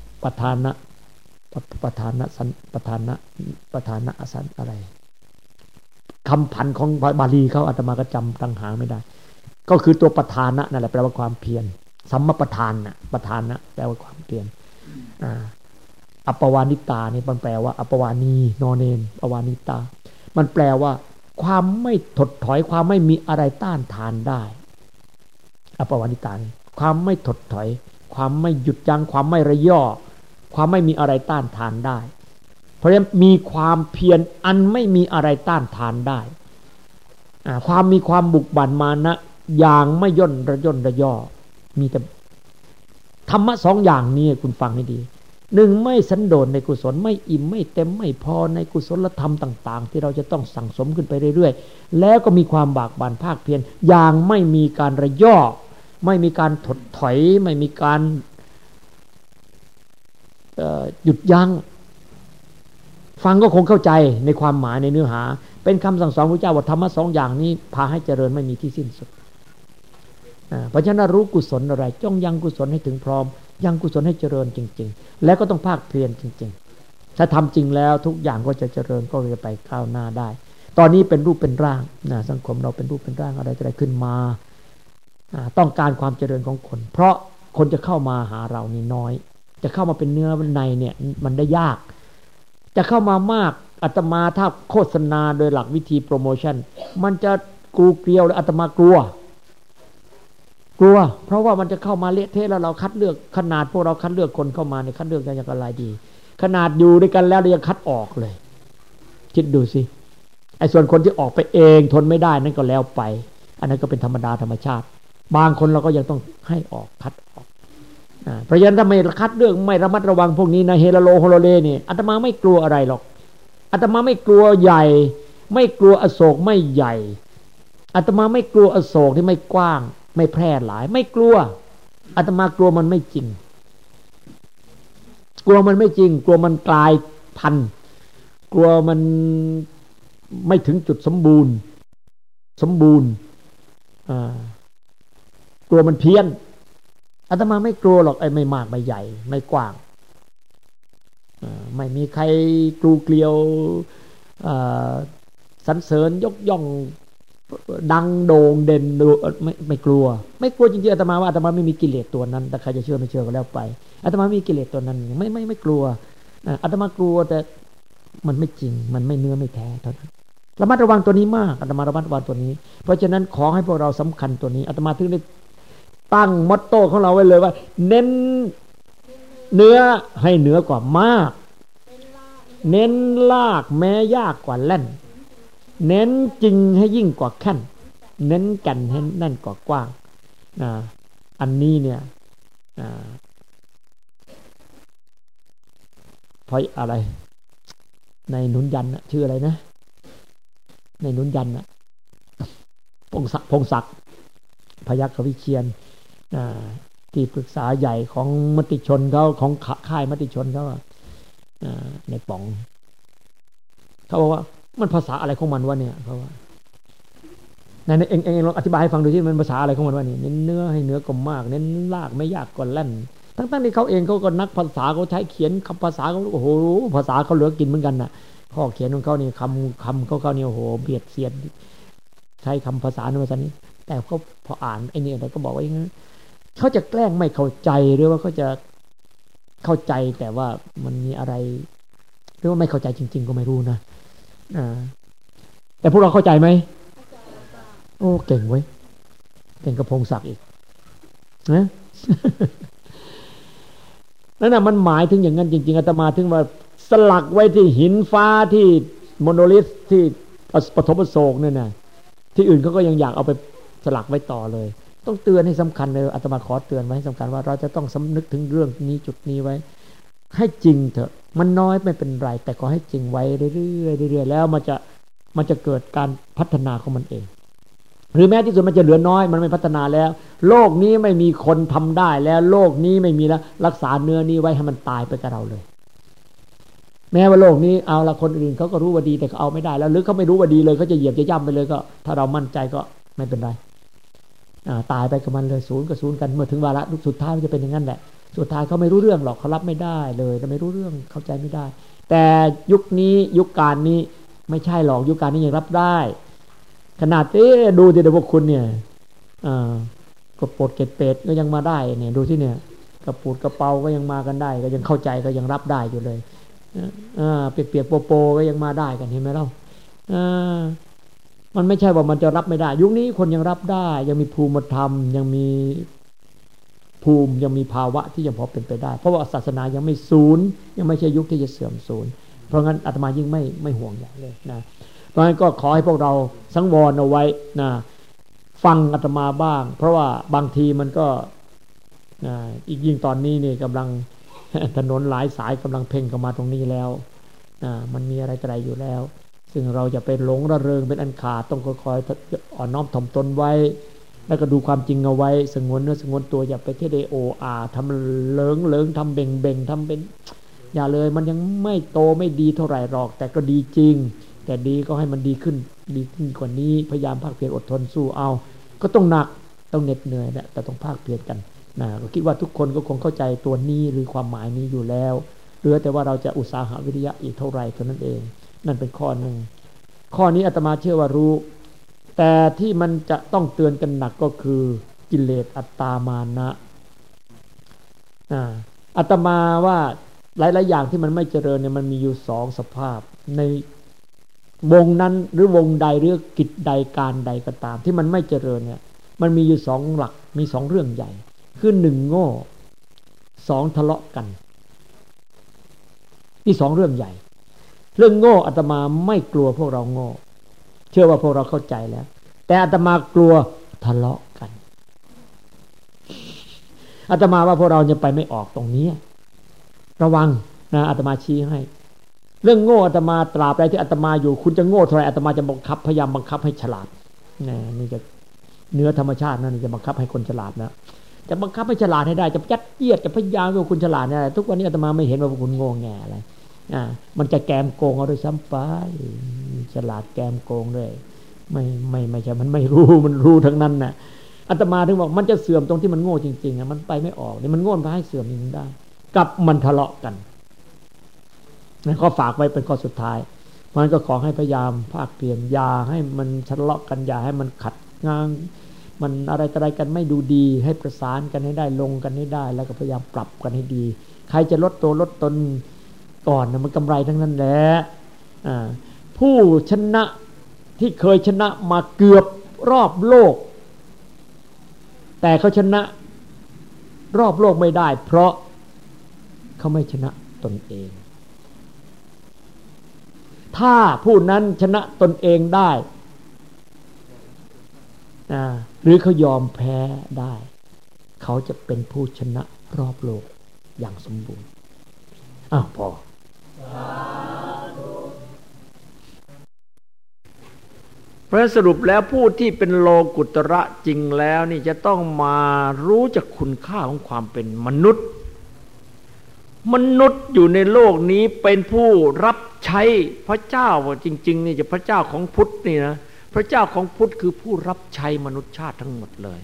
อสันอะไรคำพันของบาลีเขาอาตมาก็จำตั้งหางไม่ได้ก็คือตัวปทานะนั่นแหละแปลว่าความเพียรสัมมปทานนะปทานะแปลว่าความเพียรอัปปวานิตานี่มันแปลว่าอัปปวานีนอเนนปวานิตามันแปลว่าความไม่ถดถอยความไม่มีอะไรต้านทานได้อัปปวานิตาความไม่ถดถอยความไม่หยุดยั้งความไม่ระย่อความไม่มีอะไรต้านทานได้เพราะฉะนั้นมีความเพียรอันไม่มีอะไรต้านทานได้ความมีความบุกบั่นมานะอย่างไม่ย่นระย่อมีแต่ธรรมะ2อย่างนี้คุณฟังให้ดี1ไม่สันโดษในกุศลไม่อิ่มไม่เต็มไม่พอในกุศลธรรมต่างๆที่เราจะต้องสั่งสมขึ้นไปเรื่อยๆแล้วก็มีความบากบั่นภาคเพียรอย่างไม่มีการระย่อไม่มีการถดถอยไม่มีการหยุดยั้งฟังก็คงเข้าใจในความหมายในเนื้อหาเป็นคำสั่งสอนพระเจ้าว่าธรรมะ2อย่างนี้พาให้เจริญไม่มีที่สิ้นสุดเพราะฉะนั้นรู้กุศลอะไรจงยังกุศลให้ถึงพร้อมยังกุศลให้เจริญจริงๆแล้วก็ต้องภาคเพียรจริงๆถ้าทำจริงแล้วทุกอย่างก็จะเจริญก็จะไปก้าวหน้าได้ตอนนี้เป็นรูปเป็นร่างสังคมเราเป็นรูปเป็นร่างอะไรขึ้นมาต้องการความเจริญของคนเพราะคนจะเข้ามาหาเรานี่น้อยจะเข้ามาเป็นเนื้อในเนี่ยมันได้ยากจะเข้ามามากอาตมาถ้าโฆษณาโดยหลักวิธีโปรโมชั่นมันจะกูเกลียวและอาตมากลัวเพราะว่ามันจะเข้ามาเละเทะแล้วเราคัดเลือกขนาดพวกเราคัดเลือกคนเข้ามาในคัดเลือกอย่างไรดีขนาดอยู่ด้วยกันแล้วเรายังคัดออกเลยคิดดูสิไอ้ส่วนคนที่ออกไปเองทนไม่ได้นั่นก็แล้วไปอันนั้นก็เป็นธรรมดาธรรมชาติบางคนเราก็ยังต้องให้ออกคัดออกเพราะฉะนั้นถ้าไม่คัดเลือกไม่ระมัดระวังพวกนี้นะเฮโลโฮโลเลนี่อาตมาไม่กลัวอะไรหรอกอาตมาไม่กลัวใหญ่ไม่กลัวอโศกไม่ใหญ่อาตมาไม่กลัวอโศกที่ไม่กว้างไม่แพร่หลายไม่กลัวอาตมากลัวมันไม่จริงกลัวมันไม่จริงกลัวมันกลายพันธุ์กลัวมันไม่ถึงจุดสมบูรณ์กลัวมันเพี้ยนอาตมาไม่กลัวหรอกไอ้ไม่มากไม่ใหญ่ไม่กว้างไม่มีใครกลูเกลียวสรรเสริญยกย่องดังโด่งเด่นไม่กลัวจริงๆอาตมาว่าอาตมาไม่มีกิเลสตัวนั้นแต่ใครจะเชื่อไม่เชื่อก็แล้วไปอาตมาไม่มีกิเลสตัวนั้นไม่กลัวอาตมากลัวแต่มันไม่จริงมันไม่เนื้อไม่แท้เท่านั้นระมัดระวังตัวนี้มากอาตมาระมัดระวังตัวนี้เพราะฉะนั้นขอให้พวกเราสำคัญตัวนี้อาตมาถึงได้ตั้งมอตโต้ของเราไว้เลยว่าเน้นเนื้อให้เหนือกว่ามากเน้นลากแม้ยากกว่าแล่นเน้นจริงให้ยิ่งกว่าแค่นเน้นกันให้แน่นกว่ากว้างอันนี้เนี่ยเพราะอะไรในหนุนยันชื่ออะไรนะในหนุนยันพงศักดิ์พยัคฆวิเชียรที่ปรึกษาใหญ่ของมติชนเขาของค่ายมติชนเขาในป๋องเขาบอกว่ามันภาษาอะไรของมันวะเนี่ยเขาว่าในเองลองอธิบายให้ฟังดูที่มันภาษาอะไรของมันวะนี่เน้นเนื้อให้เนื้อก็มากเน้นลากไม่ยากก็แล่นทั้งที่เขาเองเขาก็นักภาษาเขาใช้เขียนคำภาษาเขาโอ้โหภาษาเขาเหลือกินเหมือนกันน่ะข้อเขียนของเขานี่คำเขาเนี่ยโอ้โหเบียดเสียดใช้คำภาษาในภาษานี้แต่เขาพออ่านไอ้นี่เราก็บอกว่าอย่างนั้นเขาจะแกล้งไม่เข้าใจหรือว่าเขาจะเข้าใจแต่ว่ามันมีอะไรหรือว่าไม่เข้าใจจริงๆก็ไม่รู้นะแต่พวกเราเข้าใจไหมโอ้เก่งเว้ยเก่งกับพงศักดิ์อีกนะนั่นน่ะมันหมายถึงอย่างนั้นจริงๆอาตมาถึงว่าสลักไว้ที่หินฟ้าที่โมโนลิธที่ปฐมโศกเนี่ยนะที่อื่นเขาก็ยังอยากเอาไปสลักไว้ต่อเลยต้องเตือนให้สำคัญเลยอาตมาขอเตือนไว้ให้สำคัญว่าเราจะต้องสำนึกถึงเรื่องนี้จุดนี้ไว้ให้จริงเถอะมันน้อยไม่เป็นไรแต่ขอให้จริงไว้เรื่อยๆแล้วมันจะเกิดการพัฒนาของมันเองหรือแม้ที่สุดมันจะเหลือน้อยมันไม่พัฒนาแล้วโลกนี้ไม่มีคนทำได้แล้วโลกนี้ไม่มีแล้วรักษาเนื้อนี้ไว้ให้มันตายไปกับเราเลยแม้ว่าโลกนี้เอาละคนอื่นเขาก็รู้ว่าดีแต่เขาเอาไม่ได้แล้วหรือเขาไม่รู้ว่าดีเลยเขาจะเหยียบจะย่ำไปเลยก็ถ้าเรามั่นใจก็ไม่เป็นไรตายไปกับมันเลยศูนย์กับศูนย์กันเมื่อถึงวาระสุดท้ายมันจะเป็นอย่างนั้นแหละสุดท้ายเขาไม่รู้เรื่องหรอกเขารับไม่ได้เลยไม่รู้เรื่องเข้าใจไม่ได้แต่ยุคนี้ยุคการนี้ไม่ใช่หรอกยุคการนี้ยังรับได้ขนาดดูที่เดี๋ยวพวกคุณเนี่ยกระโปดเกตเป็ดก็ยังมาได้เนี่ยดูที่เนี่ยกระปูดกระเป๋าก็ยังมากันได้ก็ยังเข้าใจก็ยังรับได้อยู่เลยเปียกๆโปก็ยังมาได้กันเห็นไหมเล่ามันไม่ใช่ว่ามันจะรับไม่ได้ยุคนี้คนยังรับได้ยังมีภูมิธรรมยังมีภูมิยังมีภาวะที่ยังพอเป็นไปได้เพราะว่าศาสนายังไม่สูญยังไม่ใช่ยุคที่จะเสื่อมสูญเพราะงั้นอาตมายิ่งไม่ห่วงใหญ่เลยนะเพราะงั้นก็ขอให้พวกเราสังวรเอาไว้นะฟังอาตมาบ้างเพราะว่าบางทีมันก็อีกยิ่งตอนนี้นี่กำลังถนนหลายสายกำลังเพ่งเข้ามาตรงนี้แล้วมันมีอะไรอยู่แล้วซึ่งเราจะไปหลงระเริงเป็นอันขาดต้องคอยอ่อนน้อมถ่อมตนไว้แล้วก็ดูความจริงเอาไว้สงวนเนื้อสงวนตัวอย่าไปเทเดโอทำเลิงทำเบ่งทำเป็นอย่าเลยมันยังไม่โตไม่ดีเท่าไหร่หรอกแต่ก็ดีจริงแต่ดีก็ให้มันดีขึ้นกว่านี้พยายามภาคเพียรอดทนสู้เอาก็ต้องหนักต้องเหน็ดเหนื่อยแหละแต่ต้องภาคเพียรกันนะก็คิดว่าทุกคนก็คงเข้าใจตัวนี้หรือความหมายนี้อยู่แล้วเหลือแต่ว่าเราจะอุตสาหะวิริยะอีกเท่าไหร่เท่านั้นเองนั่นเป็นข้อหนึ่งข้อนี้อาตมาเชื่อว่ารู้แต่ที่มันจะต้องเตือนกันหนักก็คือกิเลสอัตตามานะอาตมาว่าหลายๆอย่างที่มันไม่เจริญเนี่ยมันมีอยู่สองสภาพในวงนั้นหรือวงใดหรือกิจใดการใดก็ตามที่มันไม่เจริญเนี่ยมันมีอยู่สองหลักมีสองเรื่องใหญ่คือหนึ่งโง่สองทะเลาะกันนี่สองเรื่องใหญ่เรื่องโง่อาตมาไม่กลัวพวกเราโง่เชื่อว่าพวกเราเข้าใจแล้วแต่อาตมากลัวทะเลาะกันอาตมาว่าพวกเราจะไปไม่ออกตรงนี้ระวังนะอาตมาชี้ให้เรื่องโง่อาตมาตราบใดที่อาตมาอยู่คุณจะโง่เท่าไหร่อาตมาจะบังคับพยายามบังคับให้ฉลาดนี่จะเนื้อธรรมชาตินั่นจะบังคับให้คนฉลาดนะจะบังคับให้ฉลาดให้ได้จะยัดเยียดจะพยายามให้คุณฉลาดเนี่ยทุกวันนี้อาตมาไม่เห็นว่าคุณโง่แง่อะไรมันจะแกมโกงเอาด้วยซ้ำไปฉลาดแกมโกงด้วยไม่ใช่มันไม่รู้มันรู้ทั้งนั้นน่ะอาตมาถึงบอกมันจะเสื่อมตรงที่มันโง่จริงๆมันไปไม่ออกนี่มันโง่ไปให้เสื่อมอย่างนี้ได้กับมันทะเลาะกันนั่นข้อฝากไว้เป็นข้อสุดท้ายมันก็ขอให้พยายามภาคเพียรอย่าให้มันทะเลาะกันอย่าให้มันขัดง้างมันอะไรกันไม่ดูดีให้ประสานกันให้ได้ลงกันให้ได้แล้วก็พยายามปรับกันให้ดีใครจะลดตัวลดตนก่อนนะมันกำไรทั้งนั้นแหละผู้ชนะที่เคยชนะมาเกือบรอบโลกแต่เขาชนะรอบโลกไม่ได้เพราะเขาไม่ชนะตนเองถ้าผู้นั้นชนะตนเองได้หรือเขายอมแพ้ได้เขาจะเป็นผู้ชนะรอบโลกอย่างสมบูรณ์พอเพราะสรุปแล้วผู้ที่เป็นโลกุตระจริงแล้วนี่จะต้องมารู้จักคุณค่าของความเป็นมนุษย์อยู่ในโลกนี้เป็นผู้รับใช้พระเจ้าจริงๆนี่จะพระเจ้าของพุทธนี่นะพระเจ้าของพุทธคือผู้รับใช้มนุษยชาติทั้งหมดเลย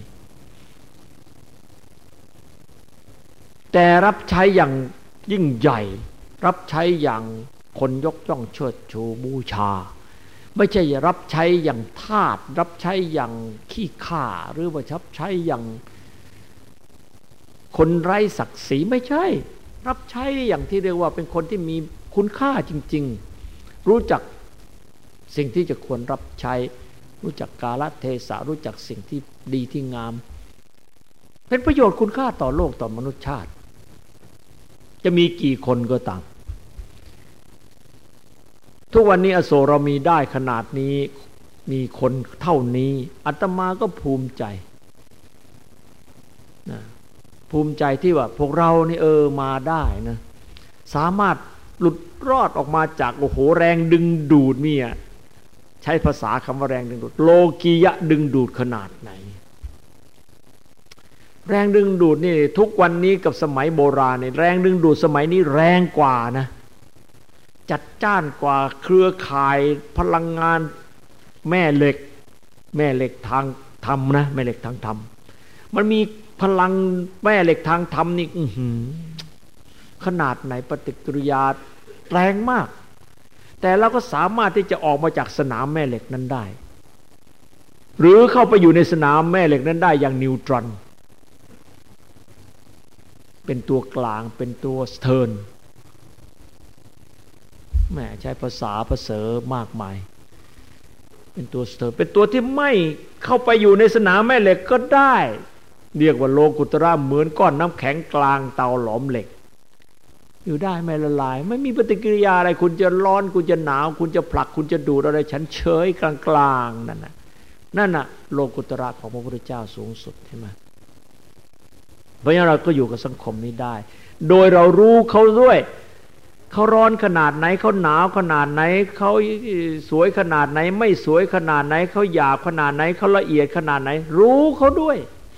แต่รับใช้อย่างยิ่งใหญ่รับใช้อย่างคนยกย่องเชิดชูบูชาไม่ใช่รับใช้อย่างทาสรับใช้อย่างขี้ข้าหรือว่ารับใช้อย่างคนไร้ศักดิ์ศรีไม่ใช่รับใช้อย่างที่เรียกว่าเป็นคนที่มีคุณค่าจริงๆรู้จักสิ่งที่จะควรรับใช้รู้จักกาลเทศะรู้จักสิ่งที่ดีที่งามเป็นประโยชน์คุณค่าต่อโลกต่อมนุษยชาติจะมีกี่คนก็ตามทุกวันนี้อโศกเรามีได้ขนาดนี้มีคนเท่านี้อาตมาก็ภูมิใจนะภูมิใจที่ว่าพวกเรานี่มาได้นะสามารถหลุดรอดออกมาจากโอ้โหแรงดึงดูดนี่ใช้ภาษาคำว่าแรงดึงดูดโลกียะดึงดูดขนาดไหนแรงดึงดูดนี่ทุกวันนี้กับสมัยโบราณนี่แรงดึงดูดสมัยนี้แรงกว่านะจัดจ้านกว่าเครือข่ายพลังงานแม่เหล็กทางธรรมนะแม่เหล็กทางธรรมมันมีพลังแม่เหล็กทางธรรมนี่ขนาดไหนปฏิกิริยาแรงมากแต่เราก็สามารถที่จะออกมาจากสนามแม่เหล็กนั้นได้หรือเข้าไปอยู่ในสนามแม่เหล็กนั้นได้อย่างนิวตรอนเป็นตัวกลางเป็นตัวสเทิร์นแม่ใช้ภาษาภาษามากมายเป็นตัวสเทิร์นเป็นตัวที่ไม่เข้าไปอยู่ในสนามแม่เหล็กก็ได้เรียกว่าโลกุตระเหมือนก้อนน้ำแข็งกลางเตาหลอมเหล็กอยู่ได้ไม่ละลายไม่มีปฏิกิริยาอะไรคุณจะร้อนคุณจะหนาวคุณจะผลักคุณจะดูดอะไรฉันเฉยกลางๆนั่นน่ะโลกุตระของพระพุทธเจ้าสูงสุดใช่ไหมเพราะฉะนั้นเราก็อยู่กับสังคมนี้ได้โดยเรารู้เขาด้วยเขาร้อนขนาดไหนเขาหนาวขนาดไหนเขาสวยขนาดไหนไม่สวยขนาดไหนเขาหยาบขนาดไหนเขาละเอียดขนาดไหนรู้เขาด้วย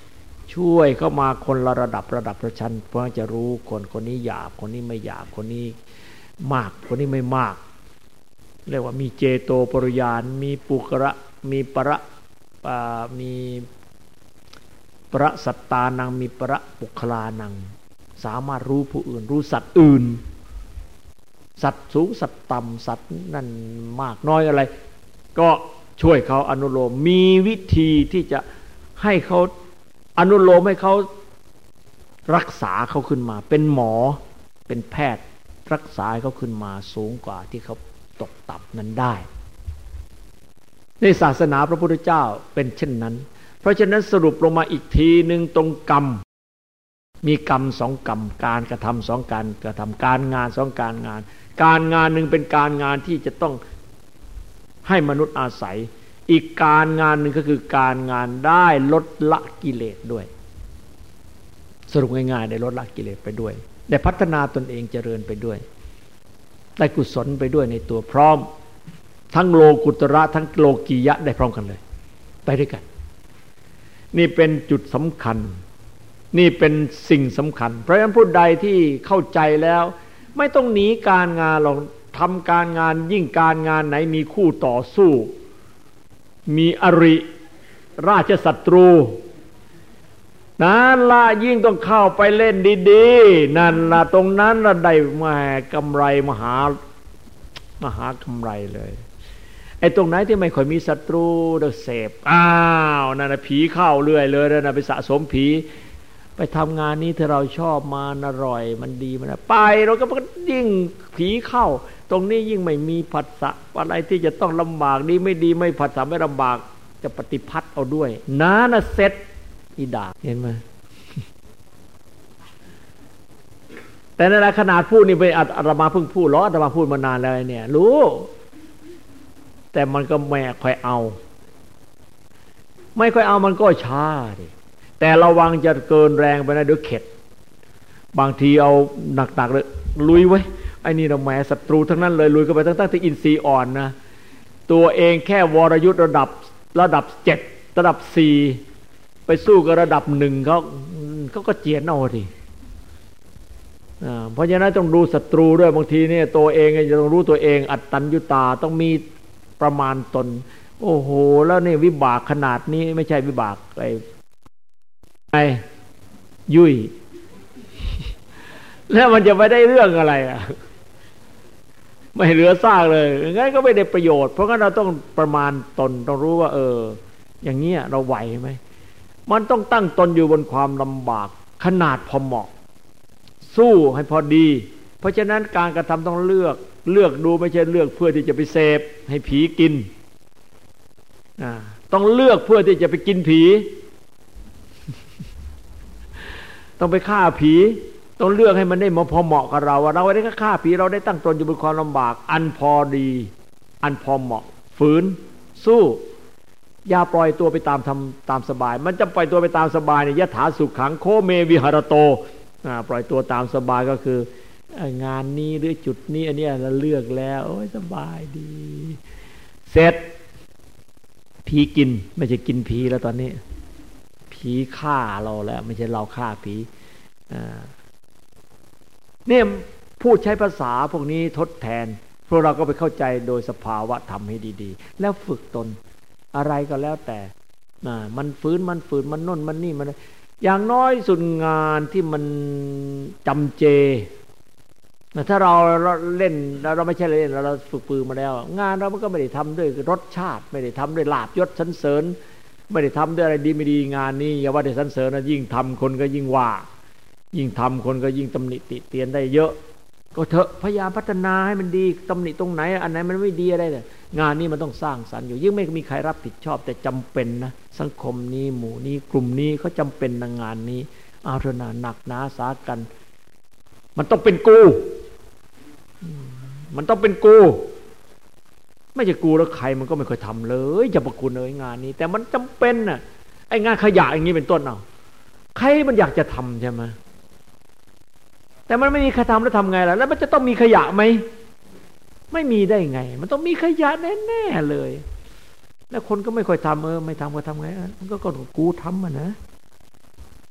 ช่วยเข้ามาคนละระดับระชั้นเพื่อจะรู้คนนี้หยาบคนนี้ไม่หยาบคนนี้มากคนนี้ไม่มากเรียกว่ามีเจโตปริยานมีปุกระมีมีประสัตตานังมีประปุคลานังสามารถรู้ผู้อื่นรู้สัตว์อื่นสัตว์สูงสัตว์ต่ำสัตว์นั่นมากน้อยอะไรก็ช่วยเขาอนุโลมมีวิธีที่จะให้เขาอนุโลมให้เขารักษาเขาขึ้นมาเป็นหมอเป็นแพทย์รักษาให้เขาขึ้นมาสูงกว่าที่เขาตกต่ำนั้นได้ในศาสนาพระพุทธเจ้าเป็นเช่นนั้นเพราะฉะนั้นสรุปลงมาอีกทีหนึ่งตรงกรรมมีกรรมสองกรรมการกระทำสองการกระทำการงานสองการงานการงานหนึ่งเป็นการงานที่จะต้องให้มนุษย์อาศัยอีกการงานหนึ่งก็คือการงานได้ลดละกิเลสด้วยสรุปง่ายๆได้ลดละกิเลสไปด้วยได้พัฒนาตนเองเจริญไปด้วยได้กุศลไปด้วยในตัวพร้อมทั้งโลกุตระทั้งโลกียะได้พร้อมกันเลยไปด้วยกันนี่เป็นจุดสำคัญนี่เป็นสิ่งสำคัญเพราะฉะนั้นผู้ใดที่เข้าใจแล้วไม่ต้องหนีการงานหรอกทำการงานยิ่งการงานไหนมีคู่ต่อสู้มีอริราชศัตรูนั่นละยิ่งต้องเข้าไปเล่นดีๆนั่นละตรงนั้นละได้แหมกำไรมหากำไรเลยไอ้ตรงไหนที่ไม่ค่อยมีศัตรูเดเสพอ้าวนั่นน่ะผีเข้าเรื่อยเลยนั่นน่ะไปสะสมผีไปทำงานนี้ที่เราชอบมาอร่อยมันดีมันไปเราก็ยิ่งผีเข้าตรงนี้ยิ่งไม่มีผัสสะอะไรที่จะต้องลำบากดีไม่ดีไม่ผัสสะไม่ลำบากจะปฏิพัทธ์เอาด้วยนั่นน่ะเสร็จอีด่าเห็นไหมแต่ในขนาดพูดนี่ไปอาตมาเพิ่งพูดหรออาตมาพูดมานานแล้วเนี่ยรู้แต่มันก็ไม่ค่อยเอามันก็ช้าดิแต่ระวังจะเกินแรงไปนะเดี๋ยวเข็ดบางทีเอาหนักๆเลยลุยไว้ไอ้นี่เราแหมศัตรูทั้งนั้นเลยลุยเข้าไปตั้งที่อินทรีย์อ่อนนะตัวเองแค่วรยุทธ์ระดับ7ระดับ4ไปสู้กับระดับ1เขาก็เจียนเอาดิเพราะฉะนั้นต้องดูศัตรูด้วยบางทีเนี่ยตัวเองจะต้องรู้ตัวเองอัตตัญญุตาต้องมีประมาณตนโอ้โหแล้วนี่วิบากขนาดนี้ไม่ใช่วิบากไอ้ยุ่ยแล้วมันจะไปได้เรื่องอะไรอ่ะไม่เหลือซากเลยงั้นก็ไม่ได้ประโยชน์เพราะงั้นเราต้องประมาณตนต้องรู้ว่าอย่างเงี้ยเราไหวไหมมันต้องตั้งตนอยู่บนความลำบากขนาดพอเหมาะสู้ให้พอดีเพราะฉะนั้นการกระทำต้องเลือกดูไม่ใช่เลือกเพื่อที่จะไปเสพให้ผีกินต้องเลือกเพื่อที่จะไปกินผีต้องไปฆ่าผีต้องเลือกให้มันได้พอเหมาะกับเราว่าเราได้ฆ่าผีเราได้ตั้งตนอยู่บนความลำบากอันพอดีอันพอเหมาะฝืนสู้อย่าปล่อยตัวไปตามสบายมันจะปล่อยตัวไปตามสบายเนี่ยยะถาสุขังโคเมวิหารโตปล่อยตัวตามสบายก็คืองานนี้หรือจุดนี้อันนี้เราเลือกแล้วโอ้ยสบายดีเสร็จผีกินไม่ใช่กินผีแล้วตอนนี้ผีฆ่าเราแล้วไม่ใช่เราฆ่าผีเนี่ยพูดใช้ภาษาพวกนี้ทดแทนพวกเราก็ไปเข้าใจโดยสภาวะธรรมให้ดีๆแล้วฝึกตนอะไรก็แล้วแต่มันฝืนมันน่นมันนี่มันอย่างน้อยสุดงานที่มันจำเจถ้าเราเล่นเราไม่ใช่เล่นเราฝึกปืนมาแล้วงานเรามันก็ไม่ได้ทำด้วยรสชาติไม่ได้ทำด้วยลาภยศสรรเสริญไม่ได้ทำด้วยอะไรดีไม่ดีงานนี้อย่าว่าแต่สรรเสริญนะยิ่งทำคนก็ยิ่งว่ายิ่งทำคนก็ยิ่งตำหนิติเตียนได้เยอะก็เถอะพยายามพัฒนาให้มันดีตำหนิตรงไหนอันไหนมันไม่ดีอะไรเนี่ยงานนี้มันต้องสร้างสรรค์อยู่ยิ่งไม่มีใครรับผิดชอบแต่จำเป็นนะสังคมนี้หมู่นี้กลุ่มนี้เขาจำเป็นในงานนี้เอาเถอะนะหนักหนาสากันมันต้องเป็นกูมันต้องเป็นกูไม่ใช่กูแล้วใครมันก็ไม่เคยทำเลยจะประคุณเลยงานนี้แต่มันจำเป็นน่ะไอ้งานขยะอย่างนี้เป็นต้นเอาใครมันอยากจะทำใช่ไหมแต่มันไม่มีใครทำแล้วทำไงล่ะแล้วมันจะต้องมีขยะไหมไม่มีได้ไงมันต้องมีขยะแน่ๆเลยแล้วคนก็ไม่ค่อยทำไม่ทำก็ทำไงมันก็กูทำนะ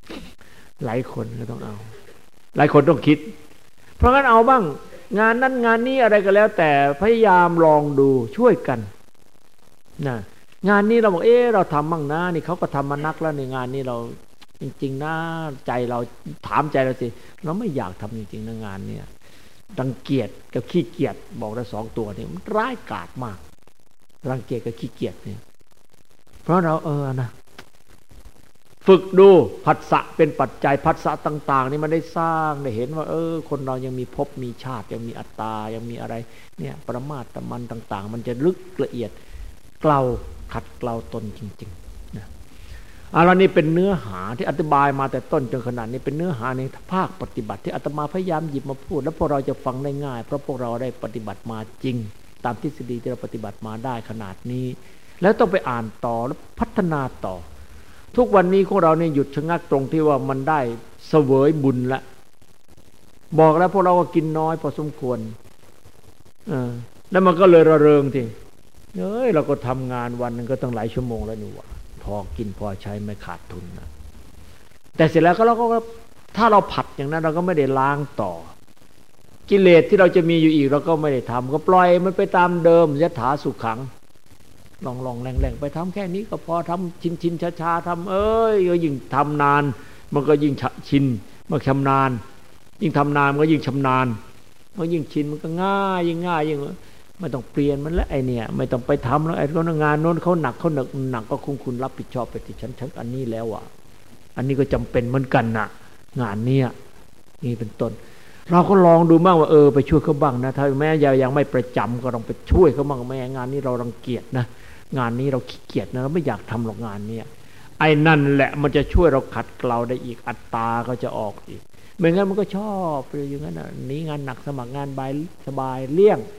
หลายคนก็ต้องเอาหลายคนต้องคิดเพราะงั้นเอาบ้างงานนั้นงานนี้อะไรก็แล้วแต่พยายามลองดูช่วยกันนะงานนี้เราบอกเราทำบ้างนะนี่เขาก็ทำมานักแล้วในงานนี้เราจริงๆนะใจเราถามใจเราสิเราไม่อยากทำจริงๆนะงานเนี่ยรังเกียจกับขี้เกียจบอกได้2 ตัวนี่มันร้ายกาจมากรังเกียจกับขี้เกียจเนี่ยเพราะเรานะฝึกดูผัสสะเป็นปัจจัยผัสสะต่างๆนี่มันได้สร้างได้เห็นว่าคนเรายังมีภพมีชาติยังมีอัตตายังมีอะไรเนี่ยปรมาตถมันต่างๆมันจะลึกละเอียดเกลาขัดเกลาตนจริงๆนะแล้วนี่เป็นเนื้อหาที่อธิบายมาแต่ต้นจนขนาดนี้เป็นเนื้อหาในภาคปฏิบัติที่อาตมาพยายามหยิบมาพูดแล้วพวกเราจะฟังได้ง่ายเพราะพวกเราได้ปฏิบัติมาจริงตามทฤษฎีที่เราปฏิบัติมาได้ขนาดนี้แล้วต้องไปอ่านต่อแล้วพัฒนาต่อทุกวันนี้ของเราเนี่ยหยุดชะงักตรงที่ว่ามันได้เสวยบุญละบอกแล้วพวกเราก็กินน้อยพอสมควรแล้วมันก็เลยระเริงทีเราก็ทำงานวันนึงก็ต้องหลายชั่วโมงแล้วนี่วะพอกินพอใช้ไม่ขาดทุนนะแต่เสร็จแล้วก็เราก็ถ้าเราผัดอย่างนั้นเราก็ไม่ได้ล้างต่อกิเลสที่เราจะมีอยู่อีกเราก็ไม่ได้ทำก็ปล่อยมันไปตามเดิมยถาสุขังลองแรงๆไปทำแค่นี้ก็พอทำชินช้าๆทำก็ยิ่งทำนานมันก็ยิ่งชินมันชำนาญยิ่งทำนานมันก็ยิ่งชำนาญมันยิ่งชินมันก็ง่ายยิ่งไม่ต้องเปลี่ยนมันแล้วไอเนี่ยไม่ต้องไปทำแล้วไอ้คนงานโน้นเขาหนักก็คงคุณรับผิดชอบไปที่ฉันอันนี้แล้วอ่ะอันนี้ก็จำเป็นเหมือนกันน่ะงานเนี้ยนี่เป็นต้นเราก็ลองดูบ้างว่าไปช่วยเขาบ้างนะถ้าแม้ยังไม่ประจำก็ลองไปช่วยเขาบ้างแม้งานนี้เรารังเกียจนะงานนี้เราขี้เกียจนะเราไม่อยากทำหรอกงานนี้ไอ้นั่นแหละมันจะช่วยเราขัดเกลาได้อีกอัตตาก็จะออกอีกไม่งั้นมันก็ชอบไปอย่างนั้นนี้งานหนักสมัครงานสบายเลี่ยง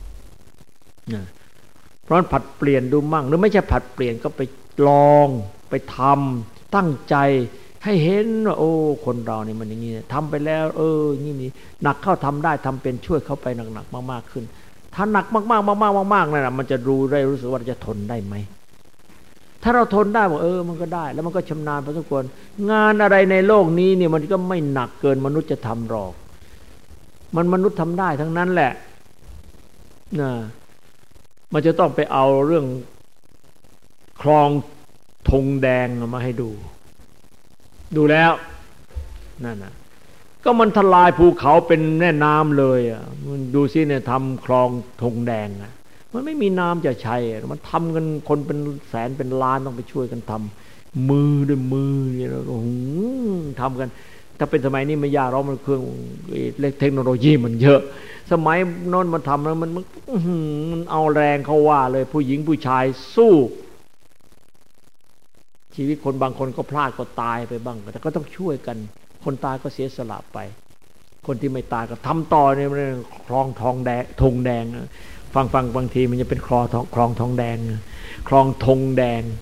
เพราะผัดเปลี่ยนดูมั่งหรือไม่ใช่ผัดเปลี่ยนก็ไปลองไปทำตั้งใจให้เห็นว่าคนเราเนี่ยมันอย่างนี้ทำไปแล้วนี่หนักเข้าทำได้ทำเป็นช่วยเขาไปหนักๆมากๆขึ้นถ้าหนักมากๆนั่นน่ะมันจะรู้สึกว่าจะทนได้ไหมถ้าเราทนได้บอกมันก็ได้แล้วมันก็ชำนาญพอสมควรงานอะไรในโลกนี้เนี่ยมันก็ไม่หนักเกินมนุษย์จะทำหรอกมันมนุษย์ทำได้ทั้งนั้นแหละมันจะต้องไปเอาเรื่องคลองธงแดงมาให้ดูแล้วนั่นน่ะก็มันทลายภูเขาเป็นแม่น้ำเลยมันดูซิเนี่ยทำคลองธงแดงมันไม่มีน้ำจะใช้มันทำกันคนเป็นแสนเป็นล้านต้องไปช่วยกันทำมือด้วยมือเนี่ยทำกันถ้าเป็นสมัยนี้ไม่ยากหรอกมันเครื่องเทคโนโลยีมันเยอะสมัยโน้นมันทำแล้วมันเอาแรงเขาว่าเลยผู้หญิงผู้ชายสู้ชีวิตคนบางคนก็พลาดก็ตายไปบ้างแต่ก็ต้องช่วยกันคนตายก็เสียสละไปคนที่ไม่ตายก็ทำต่อในคลองทองแดงธงแดงฟังบางทีมันจะเป็นคลองทองแดงคลองธงแดง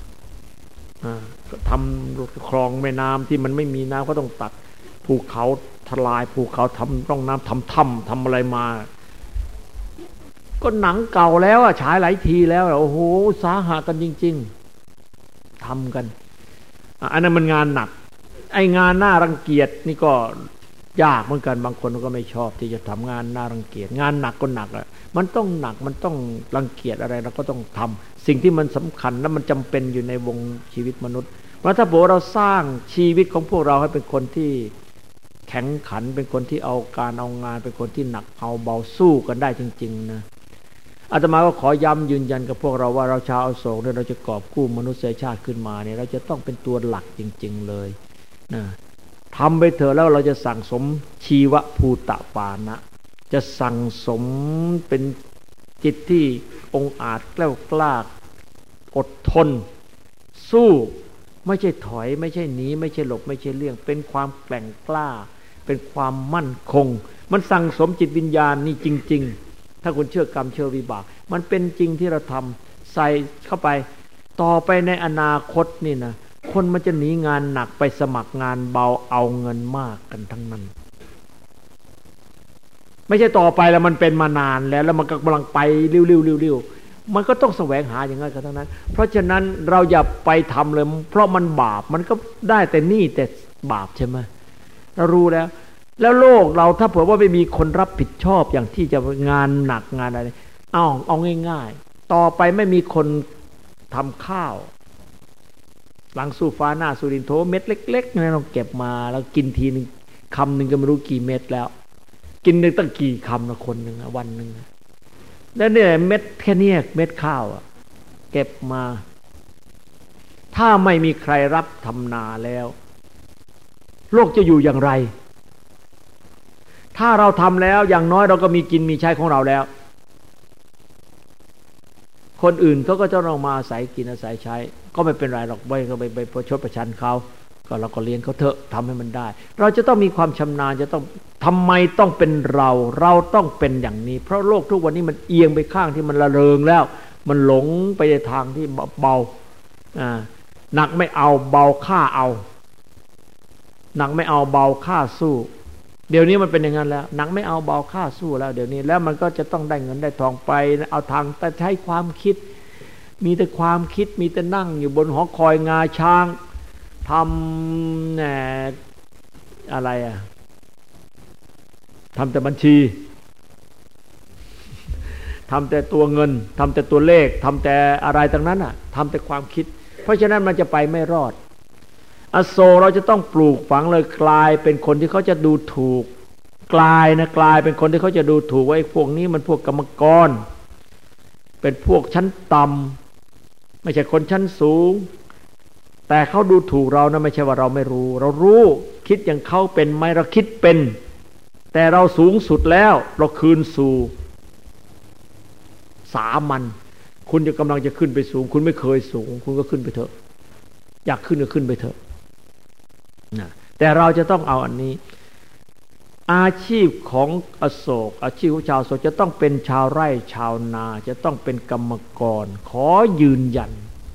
ทำคลองแม่น้ำที่มันไม่มีน้ำก็ต้องตัดภูเขาทลายภูเขาทำร่องน้ำทำถ้ำทำอะไรมาก็หนังเก่าแล้วฉายหลายทีแล้วโอ้โหสาหัสกันจริงๆทำกันอันนั้นมันงานหนักไอ้งานน่ารังเกียจนี่ก็ยากเหมือนกันบางคนก็ไม่ชอบที่จะทำงานน่ารังเกียจงานหนักก็หนักมันต้องหนักมันต้องรังเกียจอะไรเราก็ต้องทำสิ่งที่มันสำคัญและมันจำเป็นอยู่ในวงชีวิตมนุษย์เพราะถ้าบอกเราสร้างชีวิตของพวกเราให้เป็นคนที่แข็งขันเป็นคนที่เอาการเอางานเป็นคนที่หนักเอาเบาสู้กันได้จริงๆนะอาตมาก็ขอย้ำยืนยันกับพวกเราว่าเราชาวอโศกเนี่ยเราจะกอบกู้มนุษยชาติขึ้นมาเนี่ยเราจะต้องเป็นตัวหลักจริงๆเลยนะทำไปเถอะแล้วเราจะสั่งสมชีวภูตปานะจะสั่งสมเป็นจิตที่องอาจแกล้วกล้าอดทนสู้ไม่ใช่ถอยไม่ใช่หนีไม่ใช่หลบไม่ใช่เลี่ยงเป็นความแกร่งกล้าเป็นความมั่นคงมันสั่งสมจิตวิญญาณนี่จริงๆถ้าคุณเชื่อกรรมเชื่อวิบากมันเป็นจริงที่เราทำใส่เข้าไปต่อไปในอนาคตนี่นะคนมันจะหนีงานหนักไปสมัครงานเบาเอาเงินมากกันทั้งนั้นไม่ใช่ต่อไปแล้วมันเป็นมานานแล้วมันกำลังไปเร็วๆมันก็ต้องแสวงหาอย่างนั้นกันทั้งนั้นเพราะฉะนั้นเราอย่าไปทำเลยเพราะมันบาปมันก็ได้แต่นี่แต่บาปใช่ไหมเรารู้แล้วโลกเราถ้าเผื่อว่าไม่มีคนรับผิดชอบอย่างที่จะงานหนักงานอะไรเอาง่ายๆต่อไปไม่มีคนทำข้าวหลังสู้ฟ้าหน้าสุรินโถเม็ดเล็กๆนี่เราเก็บมาแล้วกินทีนึงคำหนึ่งก็ไม่รู้กี่เม็ดแล้วกินนึงตั้งกี่คำนะคนหนึ่งวันหนึ่งแล้วเนี่ยเม็ดแค่นี้เม็ดข้าวเก็บมาถ้าไม่มีใครรับทำนาแล้วโลกจะอยู่อย่างไรถ้าเราทำแล้วอย่างน้อยเราก็มีกินมีใช้ของเราแล้วคนอื่นเขาก็จะต้องมาอาศัยกินอาศัยใช้ก็ไม่เป็นไรหรอกไม่ก็ไปประชดประชันเขาก็เราก็เลี้ยงเขาเถอะทำให้มันได้เราจะต้องมีความชำนาญจะต้องทำไมต้องเป็นเราต้องเป็นอย่างนี้เพราะโลกทุกวันนี้มันเอียงไปข้างที่มันระเริงแล้วมันหลงไปในทางที่เบาหนักไม่เอาเบาฆ่าเอาหนักไม่เอาเบาฆ่าสู้เดี๋ยวนี้มันเป็นอย่างนั้นแล้วหนักไม่เอาเบาฆ่าสู้แล้วเดี๋ยวนี้แล้วมันก็จะต้องได้เงินได้ทองไปเอาทางแต่ใช้ความคิดมีแต่ความคิดมีแต่นั่งอยู่บนหอคอยงาช้างทำอะไรทำแต่บัญชีทำแต่ตัวเงินทำแต่ตัวเลขทำแต่อะไรต่างนั้นทำแต่ความคิดเพราะฉะนั้นมันจะไปไม่รอดอโศกเราจะต้องปลูกฝังเลยกลายเป็นคนที่เขาจะดูถูกกลายเป็นคนที่เขาจะดูถูกว่าไอ้พวกนี้มันพวกกรรมกรเป็นพวกชั้นต่ำไม่ใช่คนชั้นสูงแต่เขาดูถูกเรานะไม่ใช่ว่าเราไม่รู้เรารู้คิดอย่างเขาเป็นไหมเราคิดเป็นแต่เราสูงสุดแล้วเราคืนสู่สามัญคุณจะกำลังจะขึ้นไปสูงคุณไม่เคยสูงคุณก็ขึ้นไปเถอะอยากขึ้นก็ขึ้นไปเถอะนะแต่เราจะต้องเอาอันนี้อาชีพของอโศกอาชีพของชาวโศกจะต้องเป็นชาวไร่ชาวนาจะต้องเป็นกรรมกรขอยืนยัน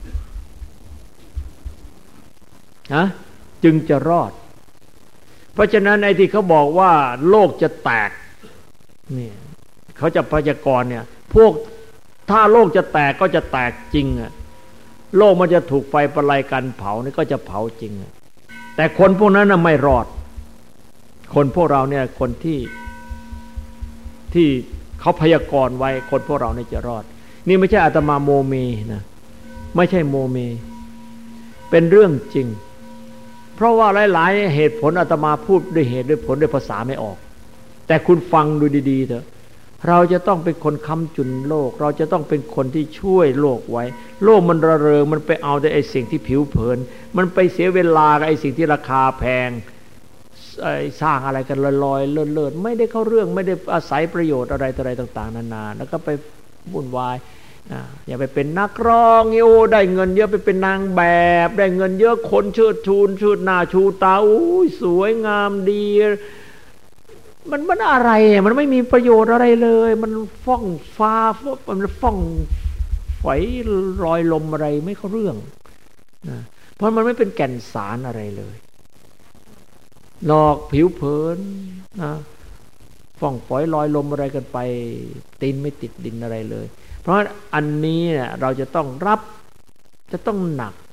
จึงจะรอดเพราะฉะนั้นไอ้ที่เขาบอกว่าโลกจะแตกเนี่ยเขาจะพยากรณ์เนี่ยพวกถ้าโลกจะแตกก็จะแตกจริงโลกมันจะถูกไฟประไลกันเผานี่ก็จะเผาจริงแต่คนพวกนั้นน่ะไม่รอดคนพวกเราเนี่ยคนที่เขาพยากรณ์ไว้คนพวกเราเนี่ยจะรอดนี่ไม่ใช่อาตมาโมเมนะไม่ใช่โมเมเป็นเรื่องจริงเพราะว่าหลายๆเหตุผลอาตมาพูดด้วยเหตุด้วยผลด้วยภาษาไม่ออกแต่คุณฟังดูดีๆเถอะเราจะต้องเป็นคนค้ำจุนโลกเราจะต้องเป็นคนที่ช่วยโลกไว้โลกมันระเริงมันไปเอาแต่ไอ้สิ่งที่ผิวเผินมันไปเสียเวลากับไอ้สิ่งที่ราคาแพงสร้างอะไรกันลอยๆเลื่อนๆไม่ได้เข้าเรื่องไม่ได้อาศัยประโยชน์อะไรต่ออะไรต่างๆนานาแล้วก็ไปวุ่นวายอย่าไปเป็นนักร้องโอ้ได้เงินเยอะไปเป็นนางแบบได้เงินเยอะคนเชิดชูหน้าชูตาอุ้ยสวยงามดีมันอะไรมันไม่มีประโยชน์อะไรเลยมันฟ้องฟ้ามันฟ้องฝอยลอยลมอะไรไม่เข้าเรื่องนะเพราะมันไม่เป็นแก่นสารอะไรเลยหลอกผิวเผินนะฟ้องฝอยลอยลมอะไรกันไปตีนไม่ติดดินอะไรเลยเพราะอันนี้เนี่ยเราจะต้องรับจะต้องหนัก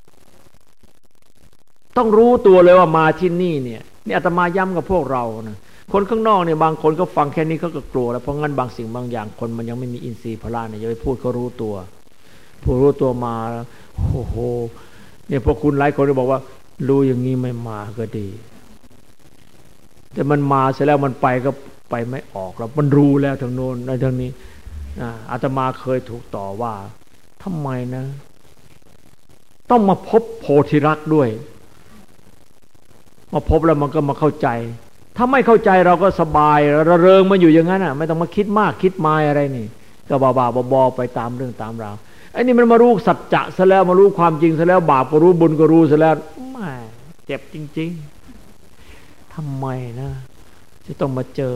ต้องรู้ตัวเลยว่ามาที่นี่เนี่ยนี่อาตมาย้ำกับพวกเรานะคนข้างนอกเนี่ยบางคนก็ฟังแค่นี้เขาก็กลัวแล้วเพราะงั้นบางสิ่งบางอย่างคนมันยังไม่มีอินทรีย์พละเนี่ยอย่าไปพูดเขารู้ตัวผู้รู้ตัวมาโอ้โหเนี่ยพวกคุณหลายคนก็บอกว่ารู้อย่างนี้ไม่มาก็ดีแต่มันมาเสร็จแล้วมันไปก็ไปไม่ออกแล้วมันรู้แล้วทางโน้นทางนี้อาตมาเคยถูกต่อว่าทำไมนะต้องมาพบโพธิรักษ์ด้วยมาพบแล้วมันก็มาเข้าใจถ้าไม่เข้าใจเราก็สบายระเริงมาอยู่อย่างนั้นไม่ต้องมาคิดมากคิดมายอะไรนี่ก็บ้าๆบอๆไปตามเรื่องตามราวไอ้นี่มันมารู้สัจจะซะแล้วมารู้ความจริงซะแล้วบาปก็รู้บุญก็รู้ซะแล้วไม่เจ็บจริงๆทำไมนะจะต้องมาเจอ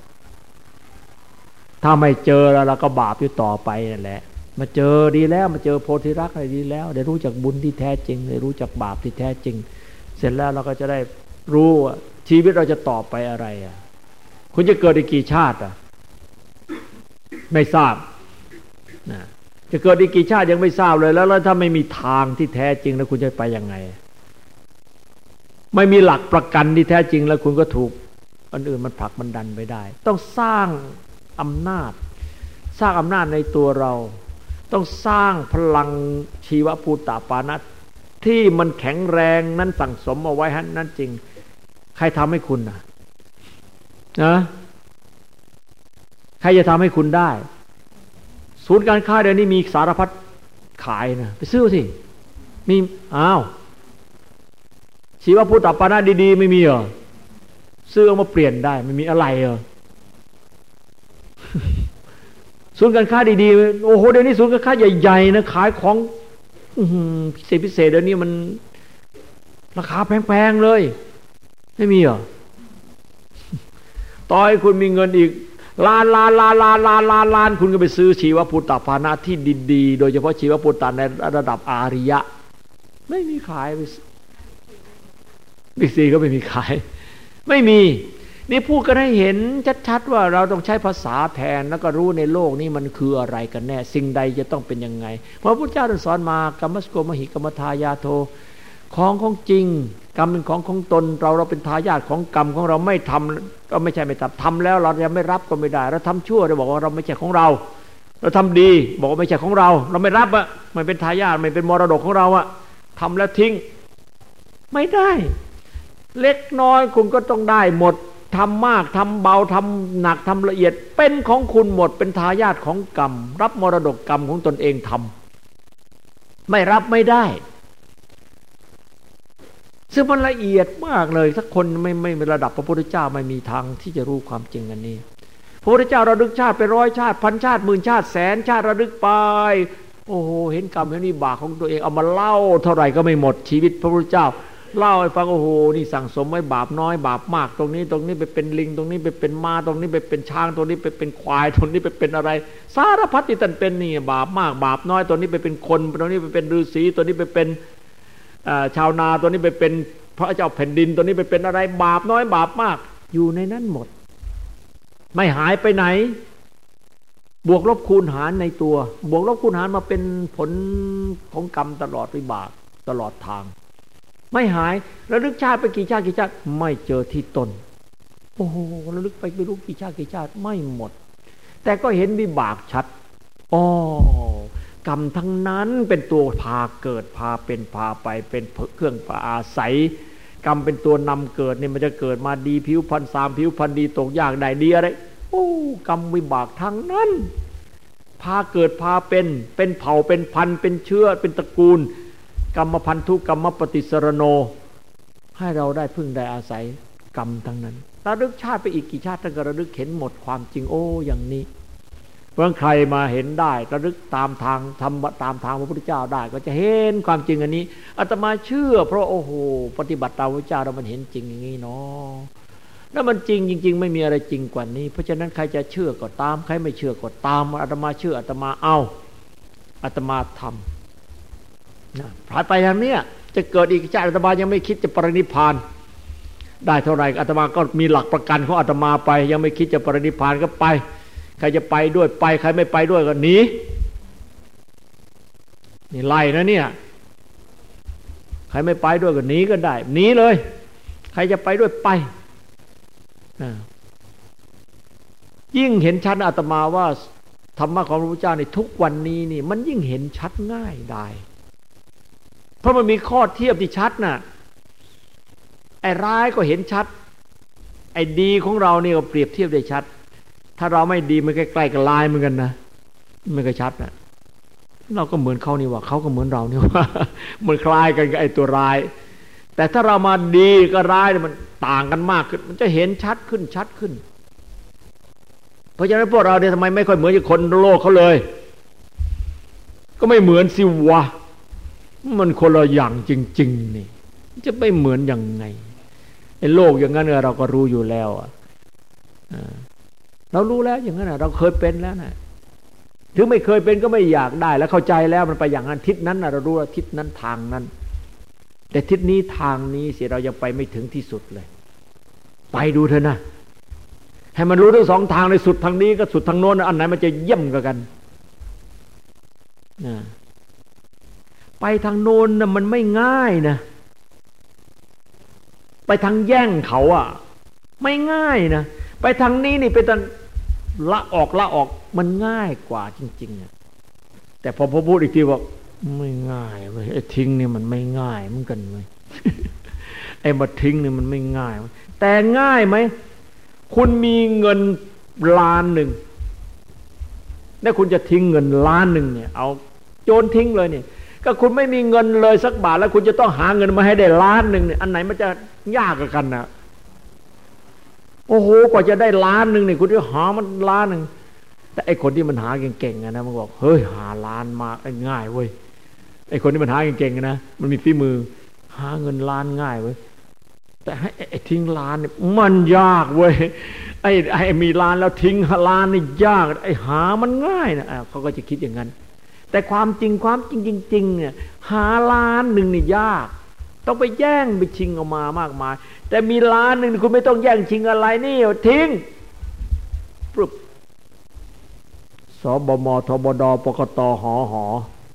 ถ้าไม่เจอแล้วเราก็บาปอยู่ต่อไปนั่นแหละมาเจอดีแล้วมาเจอโพธิรักษ์อะไรดีแล้วได้รู้จักบุญที่แท้จริงได้รู้จักบาปที่แท้จริงเสร็จแล้วเราก็จะได้รู้ว่าชีวิตเราจะต่อไปอะไรคุณจะเกิดอีกกี่ชาติไม่ทราบนะจะเกิดอีกกี่ชาติยังไม่ทราบเลยแล้วถ้าไม่มีทางที่แท้จริงแล้วคุณจะไปยังไงไม่มีหลักประกันที่แท้จริงแล้วคุณก็ถูกอันอื่นมันผลักมันดันไปได้ต้องสร้างอำนาจในตัวเราต้องสร้างพลังชีวภูตปานะที่มันแข็งแรงนั้นสั่งสมเอาไว้นั่นจริงใครทำให้คุณนะใครจะทำให้คุณได้ศูนย์การค้าเดี๋ยวนี้มีสารพัดขายนะไปซื้อสิมีชีวภูตปานะดีๆไม่มีเหรอซื้อเอามาเปลี่ยนได้ไม่มีอะไรเหรอศูนย์การค้าดีๆโอ้โหเดี๋ยวนี้ศูนย์การค้าใหญ่ๆนะขายของพิเศษเดี๋ยวนี้มันราคาแพงๆเลยไม่มีเหรอต่อให้คุณมีเงินอีกล้านคุณก็ไปซื้อชีวภูตปานะที่ดีๆโดยเฉพาะชีวภูตในระดับอาริยะไม่มีขายบิ๊กซีก็ไม่มีขายไม่มีนี่พูดกันให้เห็นชัดๆว่าเราต้องใช้ภาษาแทนแล้วก็รู้ในโลกนี้มันคืออะไรกันแน่สิ่งใดจะต้องเป็นยังไงเพราะพระพุทธเจ้าสอนมากรรมสโกมหิกรรมทายาโทของจริงกรรมเป็นของตนเราเป็นทายาทของกรรมของเราไม่ทำก็ไม่ใช่ไม่ทำแล้วเราจะไม่รับก็ไม่ได้เราทำชั่วเราบอกว่าเราไม่ใช่ของเราทำดีบอกว่าไม่ใช่ของเราไม่รับอะไม่เป็นทายาทไม่เป็นมรดกของเราอะทำแล้วทิ้งไม่ได้เล็กน้อยคุณก็ต้องได้หมดทำมากทำเบาทำหนักทำละเอียดเป็นของคุณหมดเป็นทายาทของกรรมรับมรดกกรรมของตนเองทำไม่รับไม่ได้ซึ่งมันละเอียดมากเลยถ้าคนไม่ระดับพระพุทธเจ้าไม่มีทางที่จะรู้ความจริงอันนี้พระพุทธเจ้าระลึกชาติไป100 ชาติพันชาติหมื่นชาติแสนชาติระลึกไปโอ้โหเห็นกรรมเห็นวิบากของตัวเองเอามาเล่าเท่าไหร่ก็ไม่หมดชีวิตพระพุทธเจ้าเล่าให้ฟังโอ้โหนี่สั่งสมไว้บาปน้อยบาปมากตรงนี้ไปเป็นลิงตรงนี้ไปเป็นม้าตรงนี้ไปเป็นช้างตรงนี้ไปเป็นควายตรงนี้ไปเป็นอะไรสารพัดที่ท่านเป็นนี่บาปมากบาปน้อยตัวนี้ไปเป็นคนตัวนี้ไปเป็นฤาษีตัวนี้ไปเป็นชาวนาตัวนี้ไปเป็นพระเจ้าแผ่นดินตัวนี้ไปเป็นอะไรบาปน้อยบาปมากอยู่ในนั้นหมดไม่หายไปไหนบวกลบคูณหารในตัวบวกลบคูณหารมาเป็นผลของกรรมตลอดวิบากตลอดทางไม่หายระลึกชาติไปกี่ชาติไม่เจอที่ต้นโอ้โหระลึกไปไม่รู้กี่ชาติไม่หมดแต่ก็เห็นวิบากชัดอ๋อกรรมทั้งนั้นเป็นตัวพาเกิดพาเป็นพาไปเป็นเครื่องพาอาศัยกรรมเป็นตัวนำเกิดเนี่ยมันจะเกิดมาดีผิวพรรณ3ผิวพรรณดีตกยากได้ดีอะไรโอ้กรรมวิบากทั้งนั้นพาเกิดพาเป็นเผ่าเป็นพันธุ์เป็นเชื้อเป็นตระกูลกรรมพันธุกรรมปฏิสรโนให้เราได้พึ่งได้อาศัยกรรมทั้งนั้นระลึกชาติไปอีกกี่ชาติท่านก็ระลึกเห็นหมดความจริงโอ้อย่างนี้เมื่อใครมาเห็นได้ระลึกตามทางทำตามทางพระพุทธเจ้าได้ก็จะเห็นความจริงอันนี้อาตมาเชื่อเพราะโอ้โหปฏิบัติตามพระพุทธเจ้าแล้วมันเห็นจริงอย่างนี้เนาะแล้วมันจริงไม่มีอะไรจริงกว่านี้เพราะฉะนั้นใครจะเชื่อก็ตามใครไม่เชื่อก็ตามอาตมาเชื่ออาตมาเอาอาตมาทำนะผ่านไปอย่างนี้จะเกิดอีกชาติอาตมายังไม่คิดจะปรินิพพานได้เท่าไหร่อาตมาก็มีหลักประกันของอาตมาไปยังไม่คิดจะปรินิพพานก็ไปใครจะไปด้วยไปใครไม่ไปด้วยก็หนีนี่ไล่นะเนี่ยใครไม่ไปด้วยก็หนีก็ได้หนีเลยใครจะไปด้วยไปยิ่งเห็นชัดอาตมาว่าธรรมะของพระพุทธเจ้าในทุกวันนี้นี่มันยิ่งเห็นชัดง่ายได้เพราะมันมีข้อเทียบที่ชัดน่ะไอ้ร้ายก็เห็นชัดไอ้ดีของเรานี่ก็เปรียบเทียบได้ชัดถ้าเราไม่ดีมันใกล้ๆกับลายเหมือนกันนะมันก็ชัดนะเราก็เหมือนเขานี่ว่าเขาก็เหมือนเรานี่ว่ามันคล้ายกันกับไอ้ตัวร้ายแต่ถ้าเรามาดีกับร้ายมันต่างกันมากขึ้นมันจะเห็นชัดขึ้นเพราะฉะนั้นพวกเราเนี่ยทำไมไม่ค่อยเหมือนกับคนโลกเขาเลยก็ไม่เหมือนสิวะมันคนละอย่างจริงๆนี่จะไม่เหมือนยังไงไอ้โลกอย่างนั้นเราก็รู้อยู่แล้วเรารู้แล้วอย่างนั้นเราเคยเป็นแล้วนะถึงไม่เคยเป็นก็ไม่อยากได้แล้วเข้าใจแล้วมันไปอย่างนั้นทิศนั้นเรารู้ว่าทิศนั้นทางนั้นแต่ทิศนี้ทางนี้สิเรายังไปไม่ถึงที่สุดเลยไปดูเถอะนะให้มันรู้ทั้งสองทางเลยสุดทางนี้ก็สุดทางโน้นอันไหนมันจะเยี่ยมกว่ากันไปทางโน้นนะมันไม่ง่ายนะไปทางแย่งเขาไม่ง่ายนะไปทางนี้นี่ไปทางละออกมันง่ายกว่าจริงๆแต่พอพูดอีกทีบอกไม่ง่ายเว้ยไอ้ทิ้งนี่มันไม่ง่ายเหมือนกันเว้ย ไอ้มาทิ้งนี่มันไม่ง่ายแต่ง่ายไหมคุณมีเงินล้านหนึ่งแล้วคุณจะทิ้งเงินล้านหนึ่งเนี่ยเอาโจรทิ้งเลยเนี่ยก็คุณไม่มีเงินเลยสักบาทแล้วคุณจะต้องหาเงินมาให้ได้ล้านหนึ่งเนี่ยอันไหนมันจะยากกันนะโอ้โหกว่าจะได้ล้านหนึ่งเนี่ยคุณจะหามันล้านหนึ่งแต่ไอ้คนที่มันหาเก่งๆนะมันบอกเฮ้ยหาล้านมาง่ายเว้ยไอ้คนที่มันหาเก่งๆนะมันมีฝีมือหาเงินล้านง่ายเว้ยแต่ให้ไอ้ทิ้งล้านเนี่ยมันยากเว้ยไอ้มีล้านแล้วทิ้งล้านนี่ยากไอ้หามันง่ายนะเขาก็จะคิดอย่างนั้นแต่ความจริงจริงเนี่ยหาล้านหนึ่งนี่ยากต้องไปแย่งไปชิงออกมามากมายแต่มีล้านหนึ่งคุณไม่ต้องแย่งชิงอะไรนี่ทิ้งปุ๊บสบมทบดปกตหอ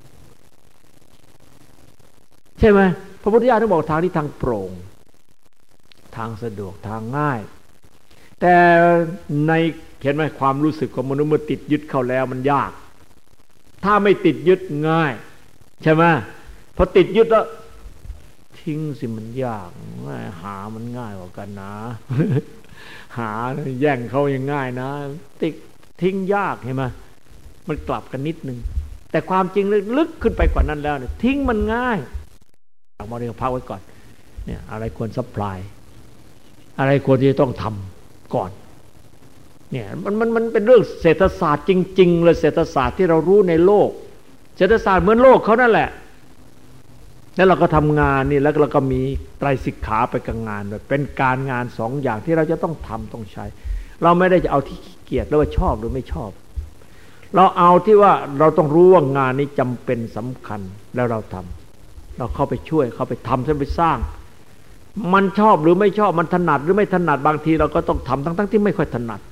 ใช่ไหมพระพุทธเจ้าท่านบอกทางนี้ทางโปร่งทางสะดวกทางง่ายแต่ในเห็นไหมความรู้สึกของมนุษย์เมื่อติดยึดเข้าแล้วมันยากถ้าไม่ติดยึดง่ายใช่ไหมพอติดยึดแล้วทิ้งสิมันยากหามันง่ายกว่ากันนะ หาแย่งเขายังง่ายนะติดทิ้งยากเห็นไหมมันกลับกันนิดนึงแต่ความจริงลึกขึ้นไปกว่านั้นแล้วเนี่ยทิ้งมันง่ายเอามาเรียกพักไว้ก่อนเนี่ยอะไรควรซัพพลายอะไรควรที่จะต้องทำก่อนเนี่ยมันเป็นเรื่องเศรษฐศาสตร์จริงๆเลยเศรษฐศาสตร์ที่เรารู้ในโลกเศรษฐศาสตร์เหมือนโลกเขานั่นแหละแล้วเราก็ทำงานนี่แล้วเราก็มีไตรสิกขาไปกับงานด้วยเป็นการงานสองอย่างที่เราจะต้องทำต้องใช้เราไม่ได้จะเอาที่ขี้เกียจหรือว่าชอบหรือไม่ชอบเราเอาที่ว่าเราต้องรู้ว่างานนี้จำเป็นสำคัญแล้วเราทำเราเข้าไปช่วยเข้าไปทำไปสร้างมันชอบหรือไม่ชอบมันถนัดหรือไม่ถนัดบางทีเราก็ต้องทำทั้งที่ไม่ค่อยถนัด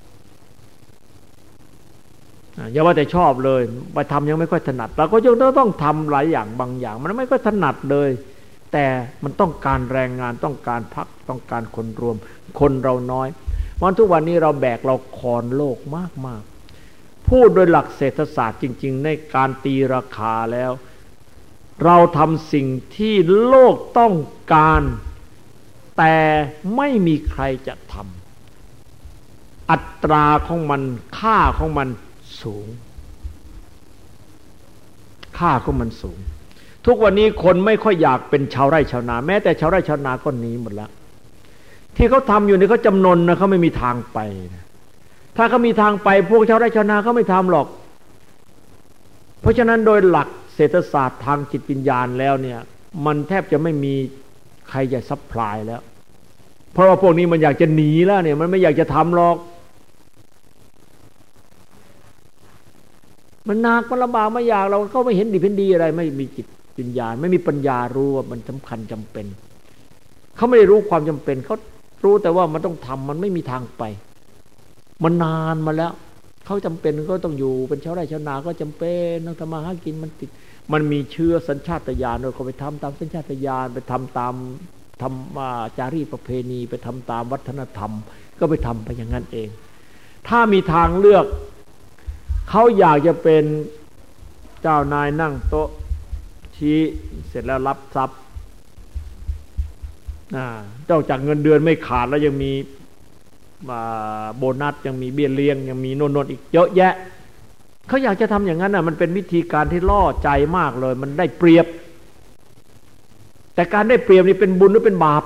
อย่าว่าแต่ชอบเลยไปทำยังไม่ค่อยถนัดเราก็ยังต้องทำหลายอย่างบางอย่างมันไม่ค่อยถนัดเลยแต่มันต้องการแรงงานต้องการพักต้องการคนรวมคนเราน้อยวันทุกวันนี้เราแบกเราครโลกมากๆพูดโดยหลักเศรษฐศาสตร์จริงๆในการตีราคาแล้วเราทำสิ่งที่โลกต้องการแต่ไม่มีใครจะทำอัตราของมันค่าของมันสูงค่าของมันสูงทุกวันนี้คนไม่ค่อยอยากเป็นชาวไร่ชาวนาแม้แต่ชาวไร่ชาวนาก็หนีหมดแล้วที่เขาทำอยู่นี่เขาจำนนนะเขาไม่มีทางไปนะถ้าเขามีทางไปพวกชาวไร่ชาวนาเขาไม่ทำหรอกเพราะฉะนั้นโดยหลักเศรษฐศาสตร์ทางจิตวิญญาณแล้วเนี่ยมันแทบจะไม่มีใครจะซัพพลายแล้วเพราะว่าพวกนี้มันอยากจะหนีแล้วเนี่ยมันไม่อยากจะทำหรอกมันหนักมันลำบากไม่อยากเราเขาไม่เห็นดีเป็นดีอะไรไม่มีจิตวิญญาณไม่มีปัญญารู้ว่ามันสำคัญจำเป็นเขาไม่ได้รู้ความจำเป็นเขารู้แต่ว่ามันต้องทำมันไม่มีทางไปมันนานมาแล้วเขาจำเป็นก็ต้องอยู่เป็นชาวไร่ชาวนาก็จำเป็นต้องทำมาหากินมันติดมันมีเชื้อสัญชาตญาณเราก็ไปทำตามสัญชาตญาณไปทำตามจารีตประเพณีไปทำตามวัฒนธรรมก็ไปทำไปอย่างนั้นเองถ้ามีทางเลือกเขาอยากจะเป็นเจ้านายนั่งโต๊ะชี้เสร็จแล้วรับทรัพย์เจ้าจากเงินเดือนไม่ขาดแล้วยังมีโบนัสยังมีเบี้ยเลี้ยงยังมีโน่นอีกเยอะแยะเขาอยากจะทำอย่างนั้นมันเป็นวิธีการที่ล่อใจมากเลยมันได้เปรียบแต่การได้เปรียบนี่เป็นบุญหรือเป็นบาป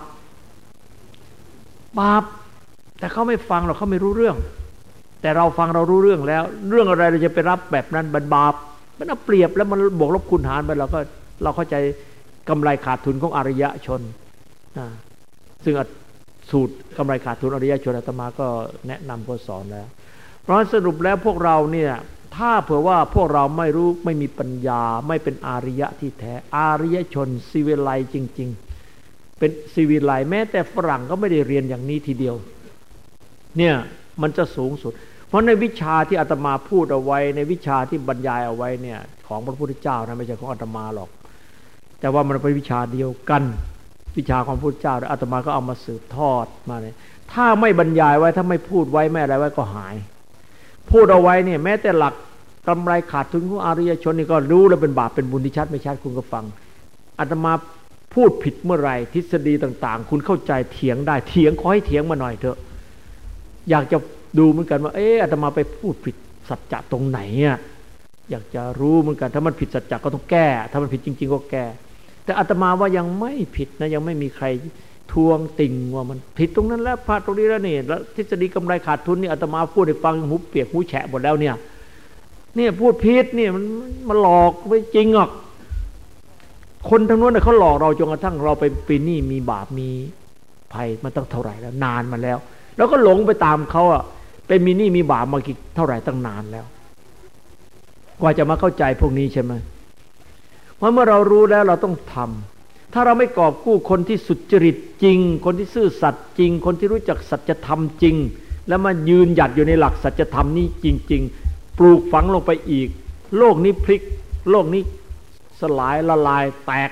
แต่เขาไม่ฟังหรอกเขาไม่รู้เรื่องแต่เราฟังเรารู้เรื่องแล้วเรื่องอะไรเราจะไปรับแบบนั้นเป็นบาปมันเอาเปรียบแล้วมันบวกลบคูณหารไปเราเข้าใจกำไรขาดทุนของอริยชนซึ่งสูตรกำไรขาดทุนอริยชนอาตมาก็แนะนำก็สอนแล้วเพราะสรุปแล้วพวกเราเนี่ยถ้าเผื่อว่าพวกเราไม่รู้ไม่มีปัญญาไม่เป็นอริยะที่แท้อริยชนซีวิไลจริงๆเป็นซีวิไลแม้แต่ฝรั่งก็ไม่ได้เรียนอย่างนี้ทีเดียวเนี่ยมันจะสูงสุดเพราะในวิชาที่อาตมาพูดเอาไว้ในวิชาที่บรรยายเอาไว้เนี่ยของพระพุทธเจ้านะไม่ใช่ของอาตมาหรอกแต่ว่ามันเป็นวิชาเดียวกันวิชาของพระพุทธเจ้าอาตมาก็เอามาสืบทอดมาเลยถ้าไม่บรรยายไว้ถ้าไม่พูดไว้ไม่อะไรไว้ก็หายพูดเอาไว้เนี่ยแม้แต่หลักกำไรขาดทุนของอริยชนนี่ก็รู้แล้วเป็นบาปเป็นบุญที่ชัดไม่ชัดคุณก็ฟังอาตมาพูดผิดเมื่อไหร่ทฤษฎีต่างๆคุณเข้าใจเถียงได้เถียงขอให้เถียงมาหน่อยเถอะอยากจะดูเหมือนกันว่าอาตมาไปพูดผิดสัจจะตรงไหนอ่ะอยากจะรู้เหมือนกันถ้ามันผิดสัจจะก็ต้องแก้ถ้ามันผิดจริงๆก็แก้แต่อาตมาว่ายังไม่ผิดนะยังไม่มีใครทวงติ่งว่ามันผิดตรงนั้นแล้วพลาดตรงนี้แล้วนี่แล้วทฤษฎีกำไรขาดทุนนี่อาตมาพูดให้ฟังหูเปียกหูแฉะหมดแล้วเนี่ยพูดผิดเนี่ยมันหลอกไม่จริงหรอกคนทั้งนั้นเขาหลอกเราจนกระทั่งเราไปปีนี้มีบาปมีภัยมันตั้งเท่าไหร่แล้วนานมาแล้วแล้วก็หลงไปตามเขาอ่ะเป็นมีหนี้มีบาปมากี่เท่าไหร่ตั้งนานแล้วกว่าจะมาเข้าใจพวกนี้ใช่ไหมเพราะเมื่อเรารู้แล้วเราต้องทำถ้าเราไม่กอบกู้คนที่สุจริตจริงคนที่ซื่อสัตย์จริงคนที่รู้จักสัจธรรมจริงแล้วมายืนหยัดอยู่ในหลักสัจธรรมนี้จริงๆปลูกฝังลงไปอีกโลกนี้พลิกโลกนี้สลายละลายแตก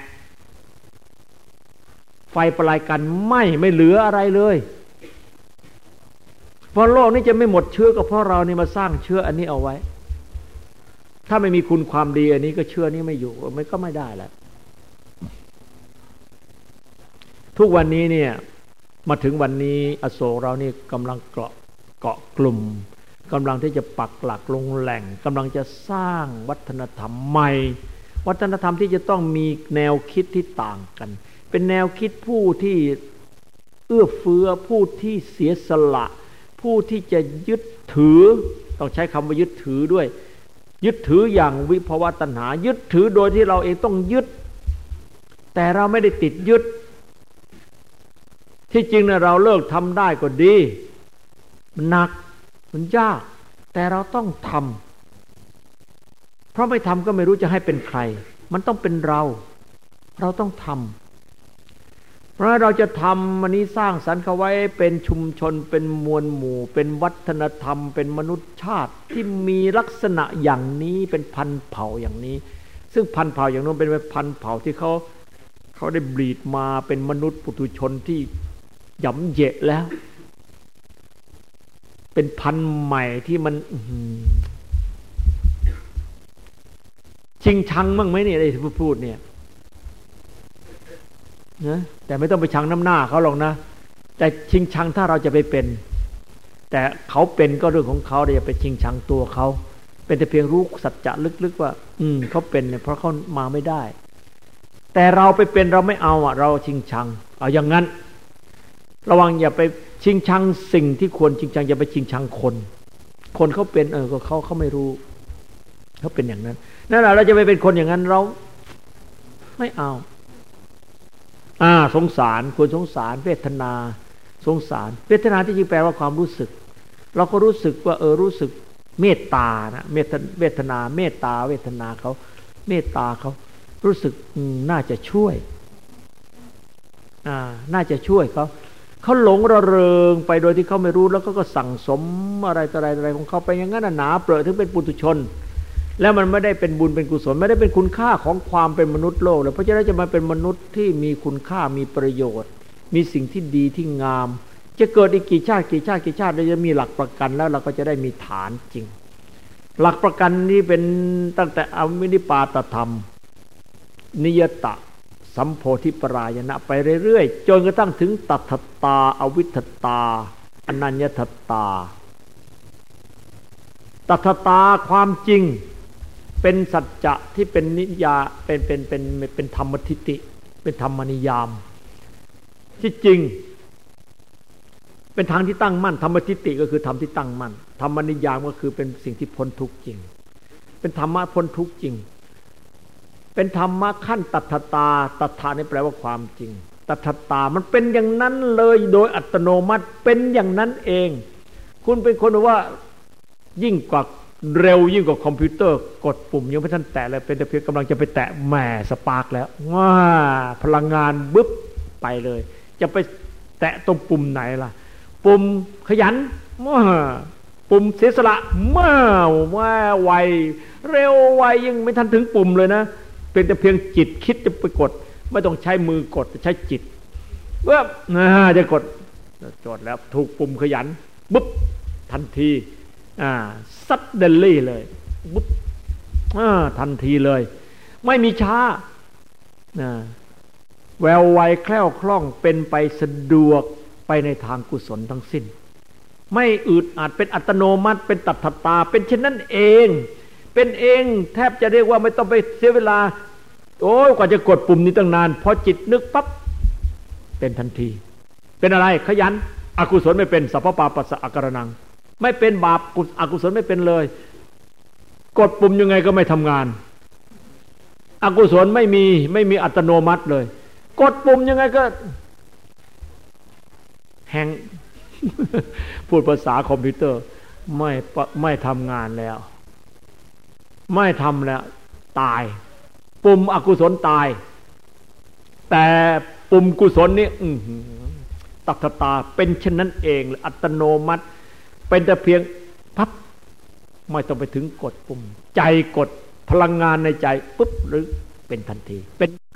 ไฟประลายกันไม่เหลืออะไรเลยเพราะโลกนี้จะไม่หมดเชื้อก็เพราะเรานี่มาสร้างเชื้ออันนี้เอาไว้ถ้าไม่มีคุณความดีอันนี้ก็เชื้อนี้ไม่อยู่มันก็ไม่ได้แล้วทุกวันนี้เนี่ยมาถึงวันนี้อโศกเรานี่กำลังเกาะกลุ่มกำลังที่จะปักหลักลงแหล่งกำลังจะสร้างวัฒนธรรมใหม่วัฒนธรรมที่จะต้องมีแนวคิดที่ต่างกันเป็นแนวคิดผู้ที่เอื้อเฟื้อผู้ที่เสียสละผู้ที่จะยึดถือต้องใช้คำว่ายึดถือด้วยยึดถืออย่างวิภวตัณหายึดถือโดยที่เราเองต้องยึดแต่เราไม่ได้ติดยึดที่จริงนะเราเลิกทำได้ก็ดีมันหนักมันยากแต่เราต้องทำเพราะไม่ทำก็ไม่รู้จะให้เป็นใครมันต้องเป็นเราต้องทำเพราะเราจะทำวันนี้สร้างสรรค์เขาไว้เป็นชุมชนเป็นมวลหมู่เป็นวัฒนธรรมเป็นมนุษยชาติที่มีลักษณะอย่างนี้เป็นพันธุ์เผ่าอย่างนี้ซึ่งพันธุ์เผ่าอย่างนั้นเป็นพันธุ์เผ่าที่เขาได้บรีดมาเป็นมนุษย์ปุถุชนที่หย่ำเหยะแล้วเป็นพันธุ์ใหม่ที่มันชิงชังมั่งไหมเนี่ยไอ้ที่พูดเนี่ยนะแต่ไม่ต้องไปชังน้ำหน้าเขาหรอกนะแต่ชิงชังถ้าเราจะไปเป็นแต่เขาเป็นก็เรื่องของเขาอย่าไปชิงชังตัวเขาเป็นแต่เพียงรู้สัจจะลึกๆว่าเขาเป็นเนี่ยเพราะเขามาไม่ได้แต่เราไปเป็นเราไม่เอาอ่ะเราชิงชังเอาอย่างนั้นระวังอย่าไปชิงชังสิ่งที่ควรชิงชังอย่าไปชิงชังคนเขาเป็นก็เขาไม่รู้เขาเป็นอย่างนั้นนั่นแหละเราจะไปเป็นคนอย่างนั้นเราไม่เอาสงสารควรสงสารเวทนาสงสารเวทนาที่จริงแปลว่าความรู้สึกเราก็รู้สึกว่ารู้สึกเมตตานะเวทนาเมตตาเวทนาเขาเมตตาเขารู้สึกน่าจะช่วยน่าจะช่วยเขาหลงระเริงไปโดยที่เขาไม่รู้แล้วก็สั่งสมอะไรต่ออะไรของเขาไปอย่างนั้นหนาเปรอะถึงเป็นปุถุชนแล้วมันไม่ได้เป็นบุญเป็นกุศลไม่ได้เป็นคุณค่าของความเป็นมนุษย์โลกเลยเพราะฉะนั้นจะมาเป็นมนุษย์ที่มีคุณค่ามีประโยชน์มีสิ่งที่ดีที่งามจะเกิดอีกกี่ชาติเราจะมีหลักประกันแล้วเราก็จะได้มีฐานจริงหลักประกันนี้เป็นตั้งแต่อวินิปาตธรรมนิยตะสัมโพธิปรายณะไปเรื่อยๆจนกระทั่งถึงตัทธตาอวิทธตาอนัญญทตาตัทธตาความจริงเป็นสัจจะที่เป็นนิยาเป็นธรรมทิฏฐิเป็นธรรมนิยามที่จริงเป็นทางที่ตั้งมั่นธรรมทิฏฐิก็คือธรรมที่ตั้งมั่นธรรมนิยามก็คือเป็นสิ่งที่พ้นทุกข์จริงเป็นธรรมะพ้นทุกข์จริงเป็นธรรมะขั้นตัทธตาตัทธานี่แปลว่าความจริงตัทธตามันเป็นอย่างนั้นเลยโดยอัตโนมัติเป็นอย่างนั้นเองคุณเป็นคนว่ายิ่งกว่าเร็วยิ่งกว่าคอมพิวเตอร์กดปุ่มยังไม่ทันแตะเลยเป็นแต่เพียงกำลังจะไปแตะแหมสปาร์กแล้วว้าพลังงานบึ๊บไปเลยจะไปแตะตรงปุ่มไหนล่ะปุ่มขยันปุ่มเสียสละว่าไวเร็วไวยังไม่ทันถึงปุ่มเลยนะเป็นแต่เพียงจิตคิดจะไปกดไม่ต้องใช้มือกดใช้จิตเว็บจะกดแล้วถูกปุ่มขยันปุ๊บทันทีซัดเดลลี่เลยปุ๊บทันทีเลยไม่มีช้าแววไวแคล่วคล่องเป็นไปสะดวกไปในทางกุศลทั้งสิ้นไม่อึดอัดเป็นอัตโนมัติเป็นตัทตาเป็นเช่นนั้นเองเป็นเองแทบจะเรียกว่าไม่ต้องไปเสียเวลาโอ้กว่าจะกดปุ่มนี้ตั้งนานพอจิตนึกปั๊บเป็นทันทีเป็นอะไรขยันอกุศลไม่เป็นสัพพปาปัสสะอาการนังไม่เป็นบาปอกุศลไม่เป็นเลยกดปุ่มยังไงก็ไม่ทำงานอกุศลไม่มีอัตโนมัติเลยกดปุ่มยังไงก็แฮงพูดภาษาคอมพิวเตอร์ไม่ทำงานแล้วไม่ทำแล้วตายปุ่มอกุศลตายแต่ปุ่มกุศลนี่ตัทตาเป็นเช่นนั้นเองอัตโนมัติเป็นแต่เพียงพับไม่ต้องไปถึงกดปุ่มใจกดพลังงานในใจปุ๊บหรือเป็นทันทีเป็น